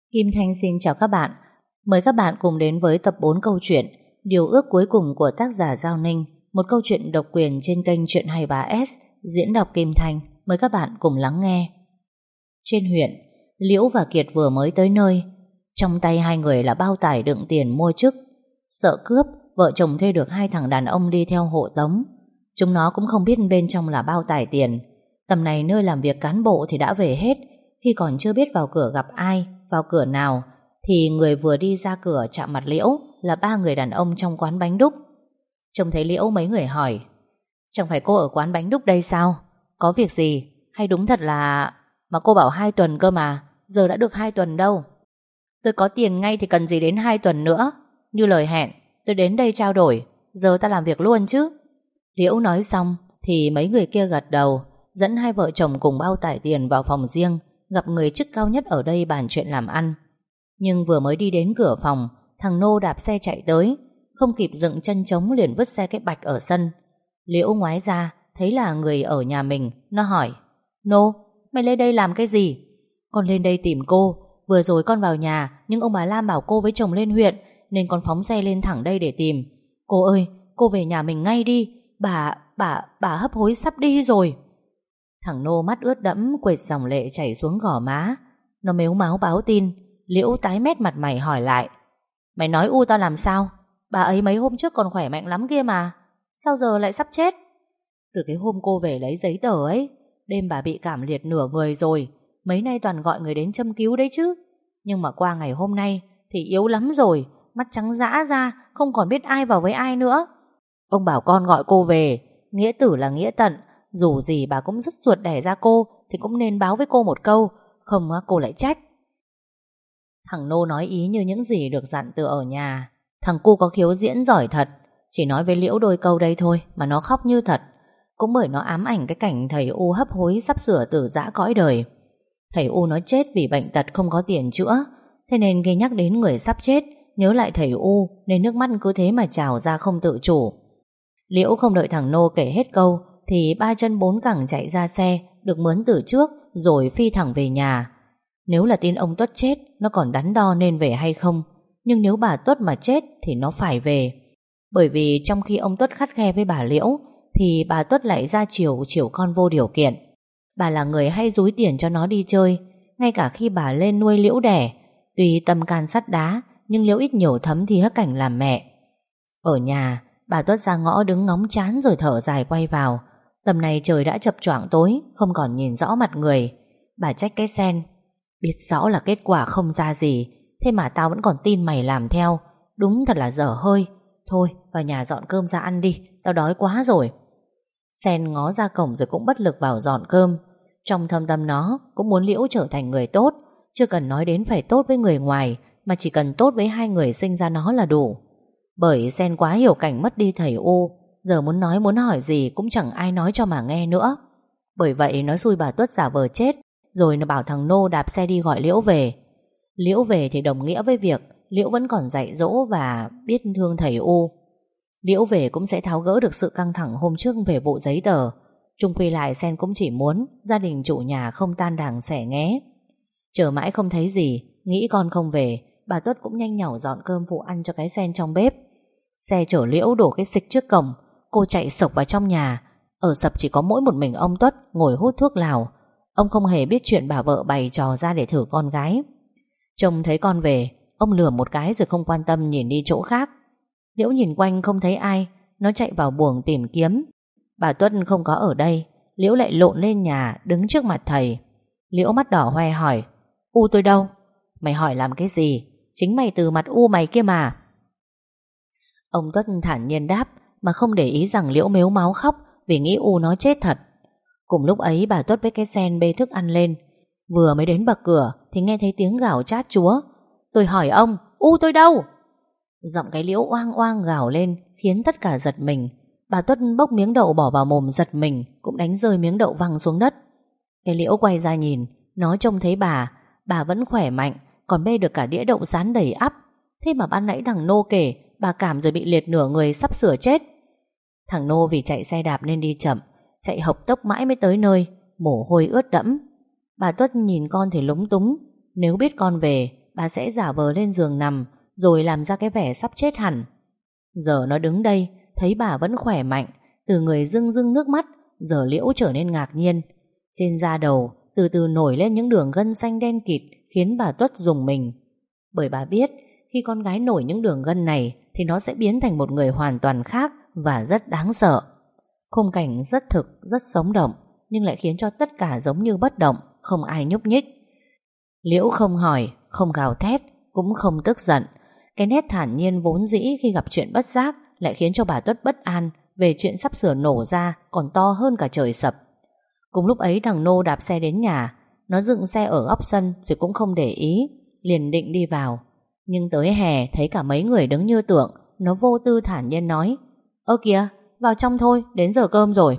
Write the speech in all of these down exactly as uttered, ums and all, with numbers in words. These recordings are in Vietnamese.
Kim Thanh xin chào các bạn. Mời các bạn cùng đến với tập bốn câu chuyện Điều ước cuối cùng của tác giả Giao Ninh, một câu chuyện độc quyền trên kênh Chuyện hai ba ét, diễn đọc Kim Thanh. Mời các bạn cùng lắng nghe. Trên huyện, Liễu và Kiệt vừa mới tới nơi. Trong tay hai người là bao tải đựng tiền mua chức. Sợ cướp, vợ chồng thuê được hai thằng đàn ông đi theo hộ tống. Chúng nó cũng không biết bên trong là bao tải tiền. Tầm này nơi làm việc cán bộ thì đã về hết. Khi còn chưa biết vào cửa gặp ai, vào cửa nào, thì người vừa đi ra cửa chạm mặt Liễu là ba người đàn ông trong quán bánh đúc. Trông thấy Liễu, mấy người hỏi: "Chẳng phải cô ở quán bánh đúc đây sao? Có việc gì? Hay đúng thật là... Mà cô bảo hai tuần cơ mà, giờ đã được hai tuần đâu." "Tôi có tiền ngay thì cần gì đến hai tuần nữa. Như lời hẹn, tôi đến đây trao đổi, giờ ta làm việc luôn chứ." Liễu nói xong thì mấy người kia gật đầu, dẫn hai vợ chồng cùng bao tải tiền vào phòng riêng, gặp người chức cao nhất ở đây bàn chuyện làm ăn. Nhưng vừa mới đi đến cửa phòng, thằng Nô đạp xe chạy tới, không kịp dựng chân trống liền vứt xe cái bạch ở sân. Liễu ngoái ra thấy là người ở nhà mình. Nó hỏi: "Nô, mày lên đây làm cái gì?" "Con lên đây tìm cô. Vừa rồi con vào nhà, nhưng ông bà Lam bảo cô với chồng lên huyện, nên con phóng xe lên thẳng đây để tìm. Cô ơi, cô về nhà mình ngay đi. Bà, bà, bà hấp hối sắp đi rồi." Thằng Nô mắt ướt đẫm, quệt dòng lệ chảy xuống gò má. Nó mếu máo báo tin. Liễu tái mét mặt mày hỏi lại: "Mày nói u tao làm sao? Bà ấy mấy hôm trước còn khỏe mạnh lắm kia mà, sao giờ lại sắp chết?" "Từ cái hôm cô về lấy giấy tờ ấy, đêm bà bị cảm liệt nửa người rồi. Mấy nay toàn gọi người đến châm cứu đấy chứ. Nhưng mà qua ngày hôm nay thì yếu lắm rồi, mắt trắng dã ra, không còn biết ai vào với ai nữa. Ông bảo con gọi cô về, nghĩa tử là nghĩa tận. Dù gì bà cũng rất ruột đẻ ra cô, thì cũng nên báo với cô một câu, không cô lại trách." Thằng Nô nói ý như những gì được dặn từ ở nhà. Thằng cu có khiếu diễn giỏi thật. Chỉ nói với Liễu đôi câu đây thôi mà nó khóc như thật. Cũng bởi nó ám ảnh cái cảnh thầy U hấp hối sắp sửa tử giã cõi đời. Thầy U nó chết vì bệnh tật không có tiền chữa. Thế nên khi nhắc đến người sắp chết, nhớ lại thầy U, nên nước mắt cứ thế mà trào ra không tự chủ. Liễu không đợi thằng Nô kể hết câu thì ba chân bốn cẳng chạy ra xe được mướn từ trước, rồi phi thẳng về nhà. Nếu là tin ông Tuất chết, nó còn đắn đo nên về hay không. Nhưng nếu bà Tuất mà chết thì nó phải về. Bởi vì trong khi ông Tuất khắt khe với bà Liễu, thì bà Tuất lại ra chiều chiều con vô điều kiện. Bà là người hay dúi tiền cho nó đi chơi, ngay cả khi bà lên nuôi Liễu đẻ. Tuy tâm can sắt đá, nhưng Liễu ít nhiều thấm thía cảnh làm mẹ. Ở nhà, bà Tuất ra ngõ đứng ngóng chán rồi thở dài quay vào. Tầm này trời đã chập choạng tối, không còn nhìn rõ mặt người. Bà trách cái Sen: "Biết rõ là kết quả không ra gì, thế mà tao vẫn còn tin mày làm theo. Đúng thật là dở hơi. Thôi vào nhà dọn cơm ra ăn đi, tao đói quá rồi." Sen ngó ra cổng rồi cũng bất lực vào dọn cơm. Trong thâm tâm nó cũng muốn Liễu trở thành người tốt. Chưa cần nói đến phải tốt với người ngoài, mà chỉ cần tốt với hai người sinh ra nó là đủ. Bởi Sen quá hiểu cảnh mất đi thầy U, giờ muốn nói muốn hỏi gì cũng chẳng ai nói cho mà nghe nữa. Bởi vậy nó xui bà Tuất giả vờ chết, rồi nó bảo thằng Nô đạp xe đi gọi Liễu về. Liễu về thì đồng nghĩa với việc Liễu vẫn còn dạy dỗ và biết thương thầy U. Liễu về cũng sẽ tháo gỡ được sự căng thẳng hôm trước về vụ giấy tờ. Chung quy lại Sen cũng chỉ muốn gia đình chủ nhà không tan đàn xẻ nghé. Chờ mãi không thấy gì, nghĩ con không về, bà Tuất cũng nhanh nhảu dọn cơm phụ ăn cho cái Sen trong bếp. Xe chở Liễu đổ cái xịch trước cổng, cô chạy sộc vào trong nhà. Ở sập chỉ có mỗi một mình ông Tuất ngồi hút thuốc lào. Ông không hề biết chuyện bà vợ bày trò ra để thử con gái. Trông thấy con về, ông lườm một cái rồi không quan tâm nhìn đi chỗ khác. Liễu nhìn quanh không thấy ai, nó chạy vào buồng tìm kiếm. Bà Tuất không có ở đây. Liễu lại lộn lên nhà đứng trước mặt thầy. Liễu mắt đỏ hoe hỏi: "U tôi đâu?" "Mày hỏi làm cái gì? Chính mày từ mặt U mày kia mà." Ông Tuất thản nhiên đáp, mà không để ý rằng Liễu mếu máo khóc vì nghĩ U nó chết thật. Cùng lúc ấy bà Tuất với cái Sen bê thức ăn lên. Vừa mới đến bậc cửa thì nghe thấy tiếng gào chát chúa: "Tôi hỏi ông, U tôi đâu?" Giọng cái Liễu oang oang gào lên khiến tất cả giật mình. Bà Tuất bốc miếng đậu bỏ vào mồm giật mình, cũng đánh rơi miếng đậu văng xuống đất. Cái Liễu quay ra nhìn, nó trông thấy bà Bà vẫn khỏe mạnh, còn bê được cả đĩa đậu rán đầy ắp. Thế mà ban nãy thằng Nô kể bà cảm rồi bị liệt nửa người sắp sửa chết. Thằng Nô vì chạy xe đạp nên đi chậm, chạy hộc tốc mãi mới tới nơi, mồ hôi ướt đẫm. Bà Tuất nhìn con thì lúng túng. Nếu biết con về, bà sẽ giả vờ lên giường nằm, rồi làm ra cái vẻ sắp chết hẳn. Giờ nó đứng đây, thấy bà vẫn khỏe mạnh, từ người rưng rưng nước mắt, giờ Liễu trở nên ngạc nhiên. Trên da đầu từ từ nổi lên những đường gân xanh đen kịt, khiến bà Tuất rùng mình. Bởi bà biết khi con gái nổi những đường gân này thì nó sẽ biến thành một người hoàn toàn khác và rất đáng sợ. Khung cảnh rất thực, rất sống động, nhưng lại khiến cho tất cả giống như bất động, không ai nhúc nhích. Liễu không hỏi, không gào thét, cũng không tức giận. Cái nét thản nhiên vốn dĩ khi gặp chuyện bất giác lại khiến cho bà Tuất bất an về chuyện sắp sửa nổ ra còn to hơn cả trời sập. Cùng lúc ấy thằng Nô đạp xe đến nhà. Nó dựng xe ở góc sân rồi cũng không để ý, liền định đi vào. Nhưng tới hè thấy cả mấy người đứng như tượng, nó vô tư thản nhiên nói: Ơ kìa, vào trong thôi, đến giờ cơm rồi.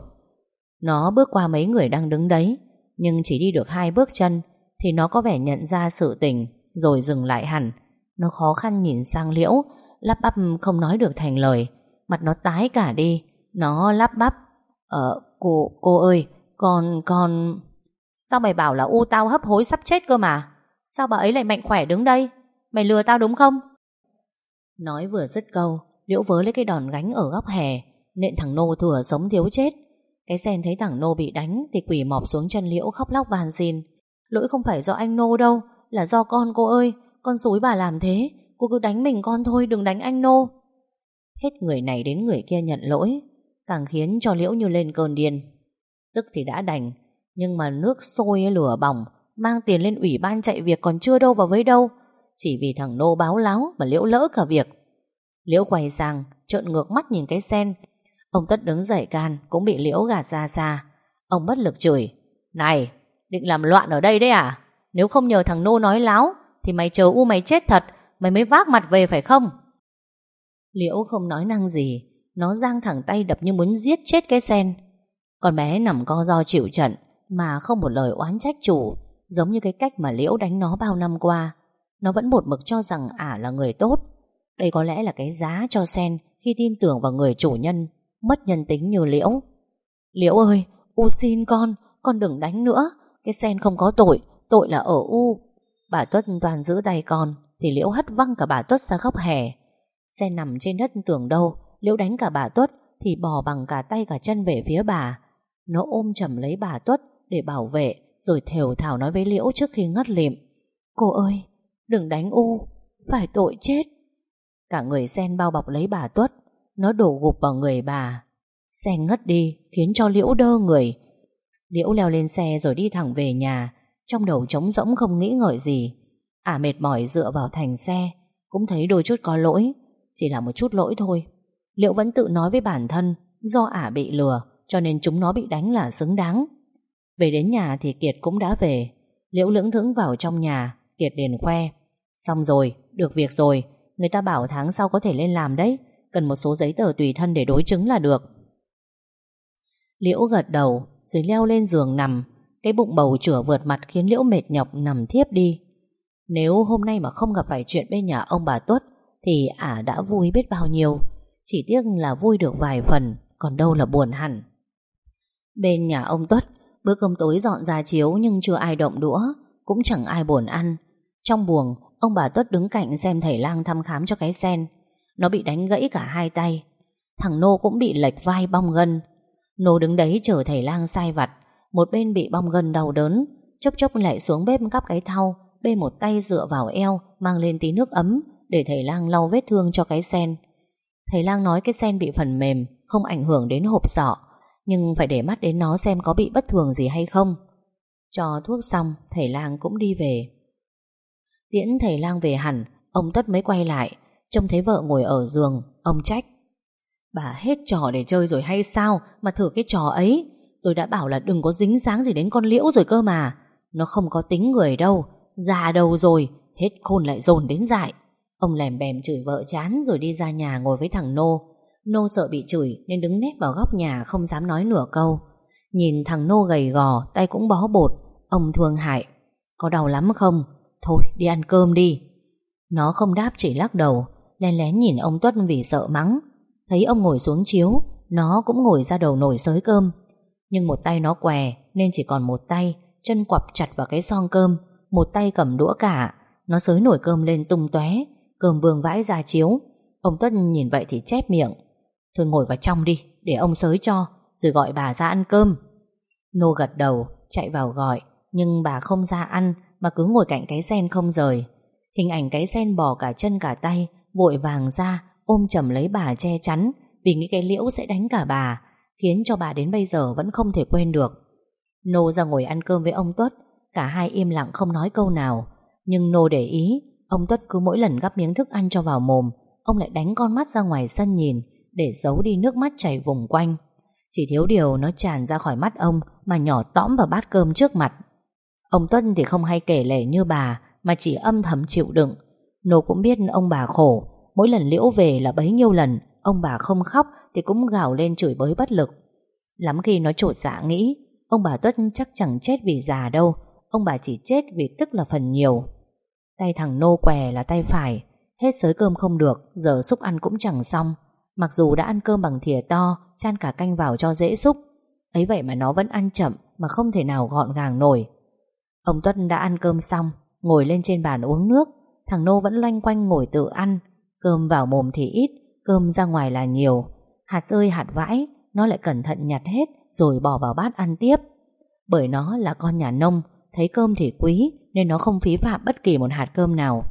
Nó bước qua mấy người đang đứng đấy, nhưng chỉ đi được hai bước chân thì nó có vẻ nhận ra sự tình, rồi dừng lại hẳn. Nó khó khăn nhìn sang Liễu, lắp bắp không nói được thành lời. Mặt nó tái cả đi. Nó lắp bắp: Ờ, cô, cô ơi, con, con... Sao mày bảo là u tao hấp hối sắp chết cơ mà? Sao bà ấy lại mạnh khỏe đứng đây? Mày lừa tao đúng không? Nói vừa dứt câu, Liễu vớ lấy cái đòn gánh ở góc hè, nện thằng Nô thừa sống thiếu chết. Cái Sen thấy thằng Nô bị đánh thì quỳ mọp xuống chân Liễu khóc lóc van xin: Lỗi không phải do anh Nô đâu, là do con cô ơi. Con xúi bà làm thế, cô cứ đánh mình con thôi, đừng đánh anh Nô. Hết người này đến người kia nhận lỗi, càng khiến cho Liễu như lên cơn điên. Tức thì đã đành, nhưng mà nước sôi lửa bỏng, mang tiền lên ủy ban chạy việc còn chưa đâu vào với đâu. Chỉ vì thằng Nô báo láo mà Liễu lỡ cả việc. Liễu quay sang trợn ngược mắt nhìn cái Sen. Ông Tất đứng dậy can, cũng bị Liễu gạt ra xa. Ông bất lực chửi: Này, định làm loạn ở đây đấy à? Nếu không nhờ thằng Nô nói láo thì mày chờ u mày chết thật, mày mới vác mặt về phải không? Liễu không nói năng gì. Nó giang thẳng tay đập như muốn giết chết cái Sen. Con bé nằm co ro chịu trận mà không một lời oán trách chủ, giống như cái cách mà Liễu đánh nó bao năm qua. Nó vẫn một mực cho rằng ả là người tốt. Đây có lẽ là cái giá cho Sen khi tin tưởng vào người chủ nhân mất nhân tính như Liễu. Liễu ơi, U xin con, con đừng đánh nữa. Cái Sen không có tội, tội là ở U. Bà Tuất toàn giữ tay con thì Liễu hất văng cả bà Tuất ra góc hè. Sen nằm trên đất tưởng đâu, Liễu đánh cả bà Tuất thì bò bằng cả tay cả chân về phía bà. Nó ôm chầm lấy bà Tuất để bảo vệ, rồi thều thào nói với Liễu trước khi ngất lịm: Cô ơi, đừng đánh U, phải tội chết. Cả người Sen bao bọc lấy bà Tuất. Nó đổ gục vào người bà. Sen ngất đi khiến cho Liễu đơ người. Liễu leo lên xe rồi đi thẳng về nhà, trong đầu trống rỗng không nghĩ ngợi gì. Ả mệt mỏi dựa vào thành xe, cũng thấy đôi chút có lỗi. Chỉ là một chút lỗi thôi. Liễu vẫn tự nói với bản thân do Ả bị lừa cho nên chúng nó bị đánh là xứng đáng. Về đến nhà thì Kiệt cũng đã về. Liễu lững thững vào trong nhà. Kiệt liền khoe: Xong rồi, được việc rồi. Người ta bảo tháng sau có thể lên làm đấy. Cần một số giấy tờ tùy thân để đối chứng là được. Liễu gật đầu rồi leo lên giường nằm. Cái bụng bầu chửa vượt mặt khiến Liễu mệt nhọc nằm thiếp đi. Nếu hôm nay mà không gặp phải chuyện bên nhà ông bà Tuất thì ả đã vui biết bao nhiêu. Chỉ tiếc là vui được vài phần, còn đâu là buồn hẳn. Bên nhà ông Tuất, bữa cơm tối dọn ra chiếu nhưng chưa ai động đũa, cũng chẳng ai buồn ăn. Trong buồng, ông bà Tuất đứng cạnh xem thầy lang thăm khám cho cái Sen. Nó bị đánh gãy cả hai tay. Thằng Nô cũng bị lệch vai bong gân. Nô đứng đấy chờ thầy lang sai vặt. Một bên bị bong gân đau đớn, chốc chốc lại xuống bếp cắp cái thau, bê một tay dựa vào eo, mang lên tí nước ấm để thầy lang lau vết thương cho cái Sen. Thầy lang nói cái Sen bị phần mềm, không ảnh hưởng đến hộp sọ, nhưng phải để mắt đến nó xem có bị bất thường gì hay không. Cho thuốc xong, thầy lang cũng đi về. Tiễn thầy lang về hẳn, ông Tất mới quay lại. Trông thấy vợ ngồi ở giường, ông trách: Bà hết trò để chơi rồi hay sao mà thử cái trò ấy? Tôi đã bảo là đừng có dính dáng gì đến con Liễu rồi cơ mà. Nó không có tính người đâu, già đầu rồi, hết khôn lại dồn đến dại. Ông lèm bèm chửi vợ chán rồi đi ra nhà ngồi với thằng Nô. Nô sợ bị chửi nên đứng nép vào góc nhà không dám nói nửa câu. Nhìn thằng Nô gầy gò, tay cũng bó bột, ông thương hại: Có đau lắm không? Thôi đi ăn cơm đi. Nó không đáp, chỉ lắc đầu, lén lén nhìn ông Tuất vì sợ mắng. Thấy ông ngồi xuống chiếu, nó cũng ngồi ra đầu nồi xới cơm. Nhưng một tay nó què nên chỉ còn một tay, chân quặp chặt vào cái son cơm, một tay cầm đũa cả. Nó xới nồi cơm lên tung tóe, cơm vương vãi ra chiếu. Ông Tuất nhìn vậy thì chép miệng: Thôi ngồi vào trong đi, để ông xới cho, rồi gọi bà ra ăn cơm. Nô gật đầu, chạy vào gọi, nhưng bà không ra ăn mà cứ ngồi cạnh cái sen không rời. Hình ảnh cái sen bò cả chân cả tay, vội vàng ra ôm chầm lấy bà che chắn, vì nghĩ cái Liễu sẽ đánh cả bà, khiến cho bà đến bây giờ vẫn không thể quên được. Nô ra ngồi ăn cơm với ông Tuất, cả hai im lặng không nói câu nào. Nhưng Nô để ý, ông Tuất cứ mỗi lần gắp miếng thức ăn cho vào mồm, ông lại đánh con mắt ra ngoài sân nhìn, để giấu đi nước mắt chảy vùng quanh. Chỉ thiếu điều nó tràn ra khỏi mắt ông mà nhỏ tõm vào bát cơm trước mặt. Ông Tuất thì không hay kể lể như bà, mà chỉ âm thầm chịu đựng. Nô cũng biết ông bà khổ, mỗi lần Liễu về là bấy nhiêu lần ông bà không khóc thì cũng gào lên chửi bới bất lực. Lắm khi nó chột dạ nghĩ ông bà Tuất chắc chẳng chết vì già đâu, ông bà chỉ chết vì tức là phần nhiều. Tay thằng Nô què là tay phải, hết xới cơm không được, giờ xúc ăn cũng chẳng xong. Mặc dù đã ăn cơm bằng thìa to, chan cả canh vào cho dễ xúc, ấy vậy mà nó vẫn ăn chậm, mà không thể nào gọn gàng nổi. Ông Tuất đã ăn cơm xong, ngồi lên trên bàn uống nước. Thằng Nô vẫn loanh quanh ngồi tự ăn. Cơm vào mồm thì ít, cơm ra ngoài là nhiều. Hạt rơi hạt vãi, nó lại cẩn thận nhặt hết rồi bỏ vào bát ăn tiếp. Bởi nó là con nhà nông, thấy cơm thì quý, nên nó không phí phạm bất kỳ một hạt cơm nào.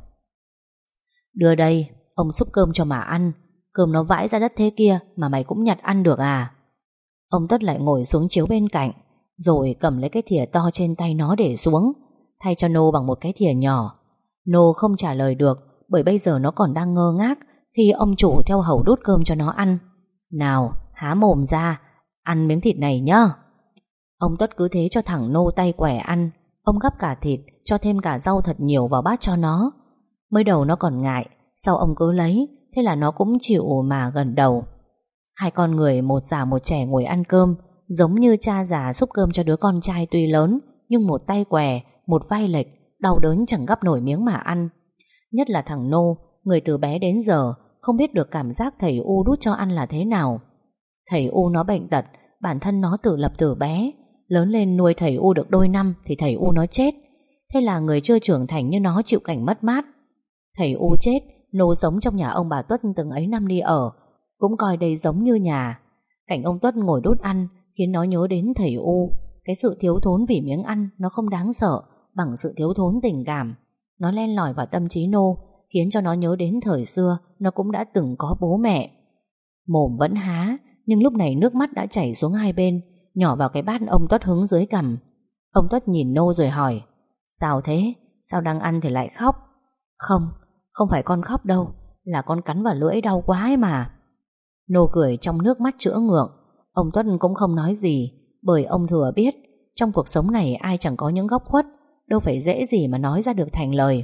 Đưa đây, ông xúc cơm cho mà ăn. Cơm nó vãi ra đất thế kia mà mày cũng nhặt ăn được à? Ông Tuất lại ngồi xuống chiếu bên cạnh, rồi cầm lấy cái thìa to trên tay nó để xuống, thay cho Nô bằng một cái thìa nhỏ. Nô không trả lời được, bởi bây giờ nó còn đang ngơ ngác khi ông chủ theo hầu đút cơm cho nó ăn. Nào, há mồm ra, ăn miếng thịt này nhá. Ông Tuất cứ thế cho thằng Nô tay quẻ ăn. Ông gắp cả thịt, cho thêm cả rau thật nhiều vào bát cho nó. Mới đầu nó còn ngại, sau ông cứ lấy, thế là nó cũng chịu mà gần đầu. Hai con người một già một trẻ ngồi ăn cơm, giống như cha già xúc cơm cho đứa con trai tuy lớn, nhưng một tay què, một vai lệch, đau đớn chẳng gắp nổi miếng mà ăn. Nhất là thằng Nô, người từ bé đến giờ không biết được cảm giác thầy U đút cho ăn là thế nào. Thầy U nó bệnh tật, bản thân nó tự lập từ bé, lớn lên nuôi thầy U được đôi năm thì thầy U nó chết. Thế là người chưa trưởng thành như nó chịu cảnh mất mát. Thầy U chết, Nô sống trong nhà ông bà Tuất từng ấy năm đi ở, cũng coi đây giống như nhà. Cảnh ông Tuất ngồi đút ăn khiến nó nhớ đến thầy U. Cái sự thiếu thốn vì miếng ăn nó không đáng sợ bằng sự thiếu thốn tình cảm. Nó len lỏi vào tâm trí Nô, khiến cho nó nhớ đến thời xưa nó cũng đã từng có bố mẹ. Mồm vẫn há, nhưng lúc này nước mắt đã chảy xuống hai bên, nhỏ vào cái bát ông Tuất hứng dưới cằm. Ông Tuất nhìn Nô rồi hỏi: Sao thế? Sao đang ăn thì lại khóc? Không, không phải con khóc đâu, là con cắn vào lưỡi đau quá ấy mà. Nô cười trong nước mắt chữa ngượng. Ông Tuất cũng không nói gì, bởi ông thừa biết trong cuộc sống này ai chẳng có những góc khuất, đâu phải dễ gì mà nói ra được thành lời.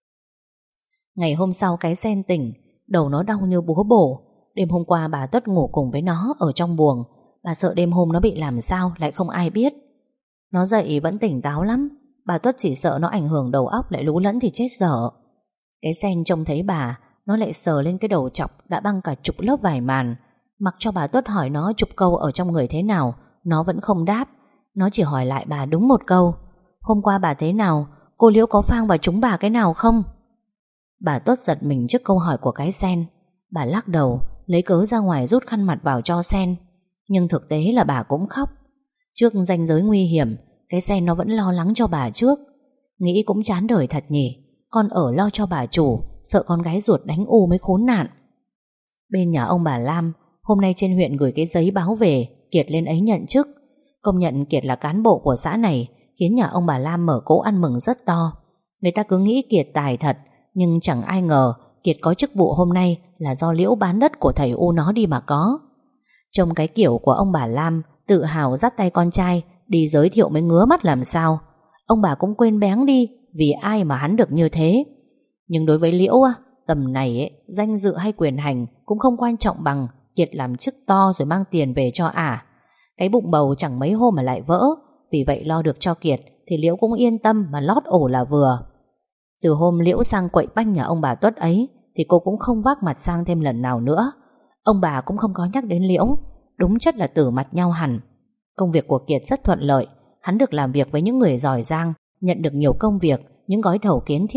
Ngày hôm sau cái sen tỉnh, đầu nó đau như búa bổ. Đêm hôm qua bà Tuất ngủ cùng với nó ở trong buồng. Bà sợ đêm hôm nó bị làm sao lại không ai biết. Nó dậy vẫn tỉnh táo lắm. Bà Tuất chỉ sợ nó ảnh hưởng đầu óc lại lú lẫn thì chết dở. Cái sen trông thấy bà, nó lại sờ lên cái đầu chọc đã băng cả chục lớp vải màn. Mặc cho bà Tuất hỏi nó chục câu ở trong người thế nào, nó vẫn không đáp. Nó chỉ hỏi lại bà đúng một câu: Hôm qua bà thế nào? Cô Liễu có phang vào chúng bà cái nào không? Bà Tuất giật mình trước câu hỏi của cái sen. Bà lắc đầu, lấy cớ ra ngoài rút khăn mặt vào cho sen. Nhưng thực tế là bà cũng khóc. Trước ranh giới nguy hiểm, cái sen nó vẫn lo lắng cho bà trước. Nghĩ cũng chán đời thật nhỉ, con ở lo cho bà chủ, sợ con gái ruột đánh u mới khốn nạn. Bên nhà ông bà Lam, hôm nay trên huyện gửi cái giấy báo về Kiệt lên ấy nhận chức. Công nhận Kiệt là cán bộ của xã này, khiến nhà ông bà Lam mở cỗ ăn mừng rất to. Người ta cứ nghĩ Kiệt tài thật, nhưng chẳng ai ngờ Kiệt có chức vụ hôm nay là do Liễu bán đất của thầy U nó đi mà có. Trông cái kiểu của ông bà Lam tự hào dắt tay con trai đi giới thiệu mới ngứa mắt làm sao. Ông bà cũng quên béng đi vì ai mà hắn được như thế. Nhưng đối với Liễu á, tầm này ấy, danh dự hay quyền hành cũng không quan trọng bằng Kiệt làm chức to rồi mang tiền về cho ả. Cái bụng bầu chẳng mấy hôm mà lại vỡ. Vì vậy lo được cho Kiệt thì Liễu cũng yên tâm mà lót ổ là vừa. Từ hôm Liễu sang quậy banh nhà ông bà Tuất ấy thì cô cũng không vác mặt sang thêm lần nào nữa. Ông bà cũng không có nhắc đến Liễu. Đúng chất là tử mặt nhau hẳn. Công việc của Kiệt rất thuận lợi. Hắn được làm việc với những người giỏi giang, nhận được nhiều công việc, những gói thầu kiến thiết,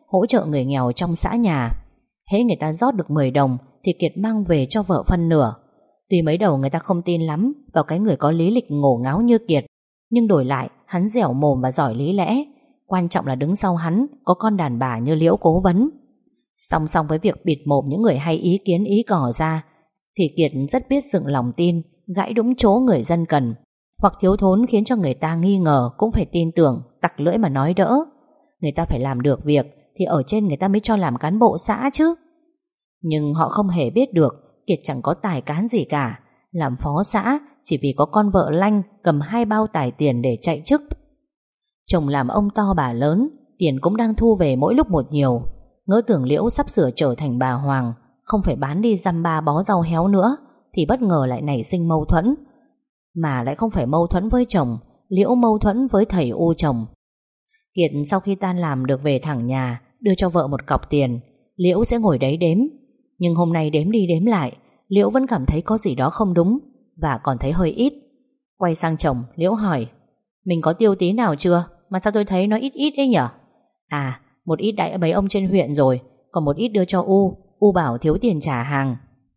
hỗ trợ người nghèo trong xã nhà. Hễ người ta rót được mười đồng thì Kiệt mang về cho vợ phân nửa. Tuy mấy đầu người ta không tin lắm vào cái người có lý lịch ngổ ngáo như Kiệt, nhưng đổi lại hắn dẻo mồm và giỏi lý lẽ. Quan trọng là đứng sau hắn có con đàn bà như Liễu cố vấn. Song song với việc bịt mồm những người hay ý kiến ý cò ra, thì Kiệt rất biết dựng lòng tin, gãi đúng chỗ người dân cần, hoặc thiếu thốn khiến cho người ta nghi ngờ cũng phải tin tưởng, tặc lưỡi mà nói đỡ. Người ta phải làm được việc thì ở trên người ta mới cho làm cán bộ xã chứ. Nhưng họ không hề biết được Kiệt chẳng có tài cán gì cả. Làm phó xã chỉ vì có con vợ lanh cầm hai bao tài tiền để chạy chức. Chồng làm ông to bà lớn, tiền cũng đang thu về mỗi lúc một nhiều. Ngỡ tưởng Liễu sắp sửa trở thành bà Hoàng, không phải bán đi dăm ba bó rau héo nữa, thì bất ngờ lại nảy sinh mâu thuẫn. Mà lại không phải mâu thuẫn với chồng, Liễu mâu thuẫn với thầy U chồng. Kiệt sau khi tan làm được về thẳng nhà, đưa cho vợ một cọc tiền. Liễu sẽ ngồi đấy đếm. Nhưng hôm nay đếm đi đếm lại, Liễu vẫn cảm thấy có gì đó không đúng, và còn thấy hơi ít. Quay sang chồng, Liễu hỏi: mình có tiêu tí nào chưa? Mà sao tôi thấy nó ít ít ấy nhở? À, một ít đãi mấy ông trên huyện rồi, còn một ít đưa cho U. U bảo thiếu tiền trả hàng.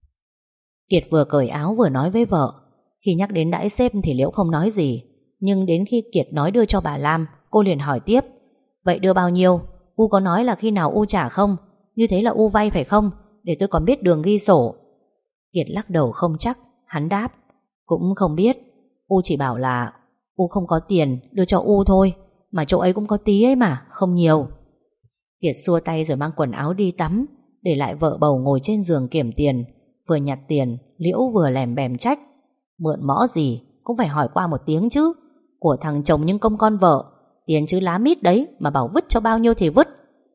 Kiệt vừa cởi áo vừa nói với vợ. Khi nhắc đến đãi sếp thì Liễu không nói gì, nhưng đến khi Kiệt nói đưa cho bà Lam, cô liền hỏi tiếp: vậy đưa bao nhiêu? U có nói là khi nào U trả không? Như thế là U vay phải không? Để tôi còn biết đường ghi sổ. Kiệt lắc đầu không chắc. Hắn đáp: cũng không biết. U chỉ bảo là U không có tiền, đưa cho U thôi. Mà chỗ ấy cũng có tí ấy mà, không nhiều. Kiệt xua tay rồi mang quần áo đi tắm, để lại vợ bầu ngồi trên giường kiểm tiền. Vừa nhặt tiền, Liễu vừa lèm bèm trách: mượn mõ gì cũng phải hỏi qua một tiếng chứ. Của thằng chồng nhưng công con vợ, tiền chứ lá mít đấy, mà bảo vứt cho bao nhiêu thì vứt.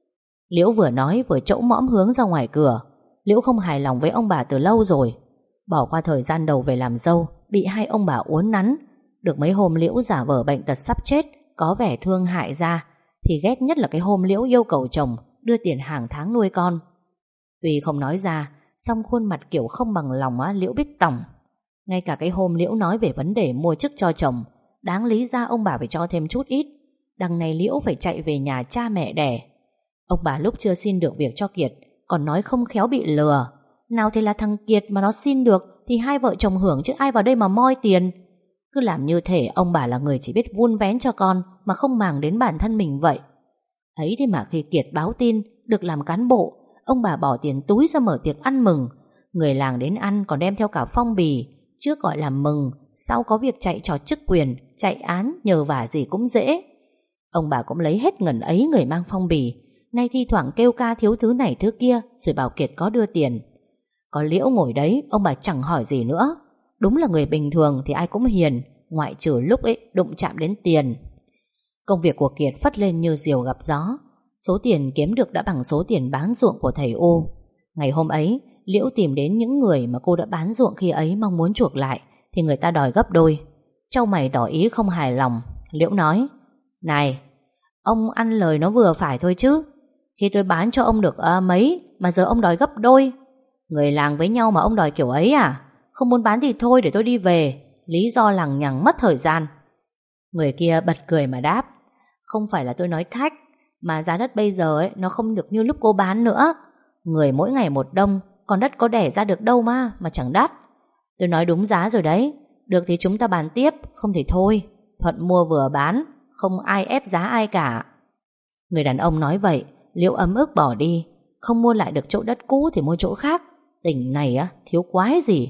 Liễu vừa nói vừa trẫu mõm hướng ra ngoài cửa. Liễu không hài lòng với ông bà từ lâu rồi. Bỏ qua thời gian đầu về làm dâu, bị hai ông bà uốn nắn. Được mấy hôm Liễu giả vờ bệnh tật sắp chết, có vẻ thương hại ra, thì ghét nhất là cái hôm Liễu yêu cầu chồng đưa tiền hàng tháng nuôi con. Tuy không nói ra, song khuôn mặt kiểu không bằng lòng á, Liễu biết tỏng. Ngay cả cái hôm Liễu nói về vấn đề mua chức cho chồng, đáng lý ra ông bà phải cho thêm chút ít. Đằng này Liễu phải chạy về nhà cha mẹ đẻ. Ông bà lúc chưa xin được việc cho Kiệt còn nói không khéo bị lừa. Nào thì là thằng Kiệt mà nó xin được thì hai vợ chồng hưởng, chứ ai vào đây mà moi tiền. Cứ làm như thể ông bà là người chỉ biết vun vén cho con, mà không màng đến bản thân mình vậy. Ấy thế mà khi Kiệt báo tin được làm cán bộ, ông bà bỏ tiền túi ra mở tiệc ăn mừng. Người làng đến ăn còn đem theo cả phong bì. Trước gọi là mừng, sau có việc chạy trò chức quyền, chạy án, nhờ vả gì cũng dễ. Ông bà cũng lấy hết ngần ấy người mang phong bì. Nay thi thoảng kêu ca thiếu thứ này thứ kia, rồi bảo Kiệt có đưa tiền. Có Liễu ngồi đấy, ông bà chẳng hỏi gì nữa. Đúng là người bình thường thì ai cũng hiền, ngoại trừ lúc ấy đụng chạm đến tiền. Công việc của Kiệt phất lên như diều gặp gió. Số tiền kiếm được đã bằng số tiền bán ruộng của thầy U. Ngày hôm ấy, Liễu tìm đến những người mà cô đã bán ruộng khi ấy, mong muốn chuộc lại, thì người ta đòi gấp đôi. Trâu mày tỏ ý không hài lòng. Liễu nói: này, ông ăn lời nó vừa phải thôi chứ. Khi tôi bán cho ông được à, mấy mà giờ ông đòi gấp đôi. Người làng với nhau mà ông đòi kiểu ấy à? Không muốn bán thì thôi, để tôi đi về. Lý do lằng nhằng mất thời gian. Người kia bật cười mà đáp: không phải là tôi nói thách, mà giá đất bây giờ ấy, nó không được như lúc cô bán nữa. Người mỗi ngày một đông, còn đất có đẻ ra được đâu mà Mà chẳng đắt. Tôi nói đúng giá rồi đấy. Được thì chúng ta bàn tiếp, không thì thôi. Thuận mua vừa bán, không ai ép giá ai cả. Người đàn ông nói vậy, Liễu ấm ức bỏ đi. Không mua lại được chỗ đất cũ thì mua chỗ khác. Tỉnh này á, thiếu quái gì.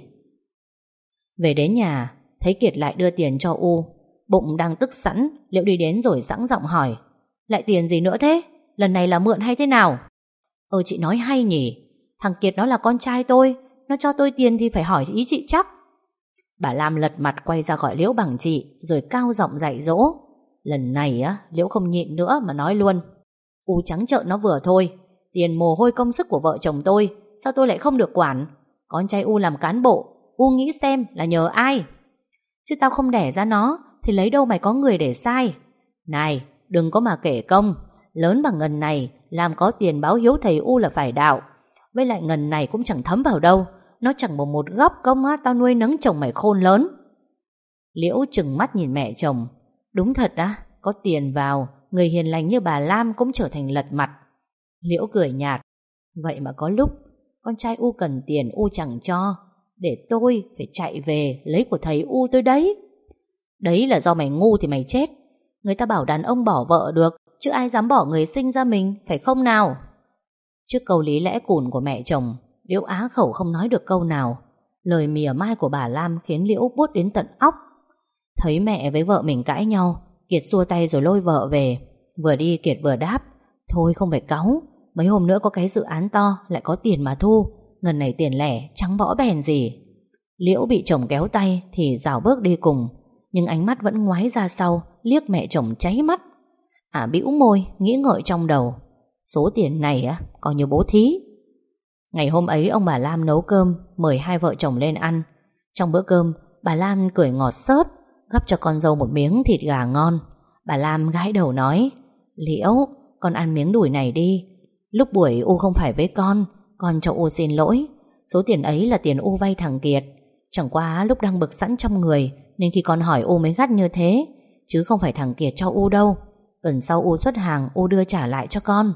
Về đến nhà, thấy Kiệt lại đưa tiền cho U. Bụng đang tức sẵn, Liễu đi đến rồi sẵn giọng hỏi: lại tiền gì nữa thế? Lần này là mượn hay thế nào? Ờ chị nói hay nhỉ. Thằng Kiệt nó là con trai tôi, nó cho tôi tiền thì phải hỏi ý chị chắc. Bà Lam lật mặt quay ra gọi Liễu bằng chị, rồi cao giọng dạy dỗ. Lần này á, Liễu không nhịn nữa mà nói luôn: U trắng trợn nó vừa thôi. Tiền mồ hôi công sức của vợ chồng tôi, sao tôi lại không được quản? Con trai U làm cán bộ, U nghĩ xem là nhờ ai? Chứ tao không đẻ ra nó thì lấy đâu mày có người để sai. Này, đừng có mà kể công. Lớn bằng ngần này, làm có tiền báo hiếu thầy U là phải đạo. Với lại ngần này cũng chẳng thấm vào đâu. Nó chẳng một một góc công á, tao nuôi nấng chồng mày khôn lớn. Liễu trừng mắt nhìn mẹ chồng. Đúng thật á, có tiền vào, người hiền lành như bà Lam cũng trở thành lật mặt. Liễu cười nhạt. Vậy mà có lúc con trai U cần tiền U chẳng cho, để tôi phải chạy về lấy của thầy U tôi đấy. Đấy là do mày ngu thì mày chết. Người ta bảo đàn ông bỏ vợ được, chứ ai dám bỏ người sinh ra mình, phải không nào? Trước câu lý lẽ cùn của mẹ chồng, Liễu á khẩu không nói được câu nào. Lời mỉa mai của bà Lam khiến Liễu buốt đến tận óc. Thấy mẹ với vợ mình cãi nhau, Kiệt xua tay rồi lôi vợ về. Vừa đi Kiệt vừa đáp: Thôi không phải cáu, mấy hôm nữa có cái dự án to, lại có tiền mà thu. Ngần này tiền lẻ chẳng bỏ bèn gì. Liễu bị chồng kéo tay thì rảo bước đi cùng, nhưng ánh mắt vẫn ngoái ra sau, liếc mẹ chồng cháy mắt. Ả bĩu môi nghĩ ngợi trong đầu: số tiền này á, coi như bố thí. Ngày hôm ấy ông bà Lam nấu cơm, mời hai vợ chồng lên ăn. Trong bữa cơm, bà Lam cười ngọt xớt, gắp cho con dâu một miếng thịt gà ngon. Bà Lam gãi đầu nói: Liễu, con ăn miếng đùi này đi. Lúc buổi U không phải với con, con cho U xin lỗi. Số tiền ấy là tiền U vay thằng Kiệt. Chẳng qua lúc đang bực sẵn trong người, nên khi con hỏi U mới gắt như thế, chứ không phải thằng Kiệt cho U đâu. Tuần sau U xuất hàng, U đưa trả lại cho con.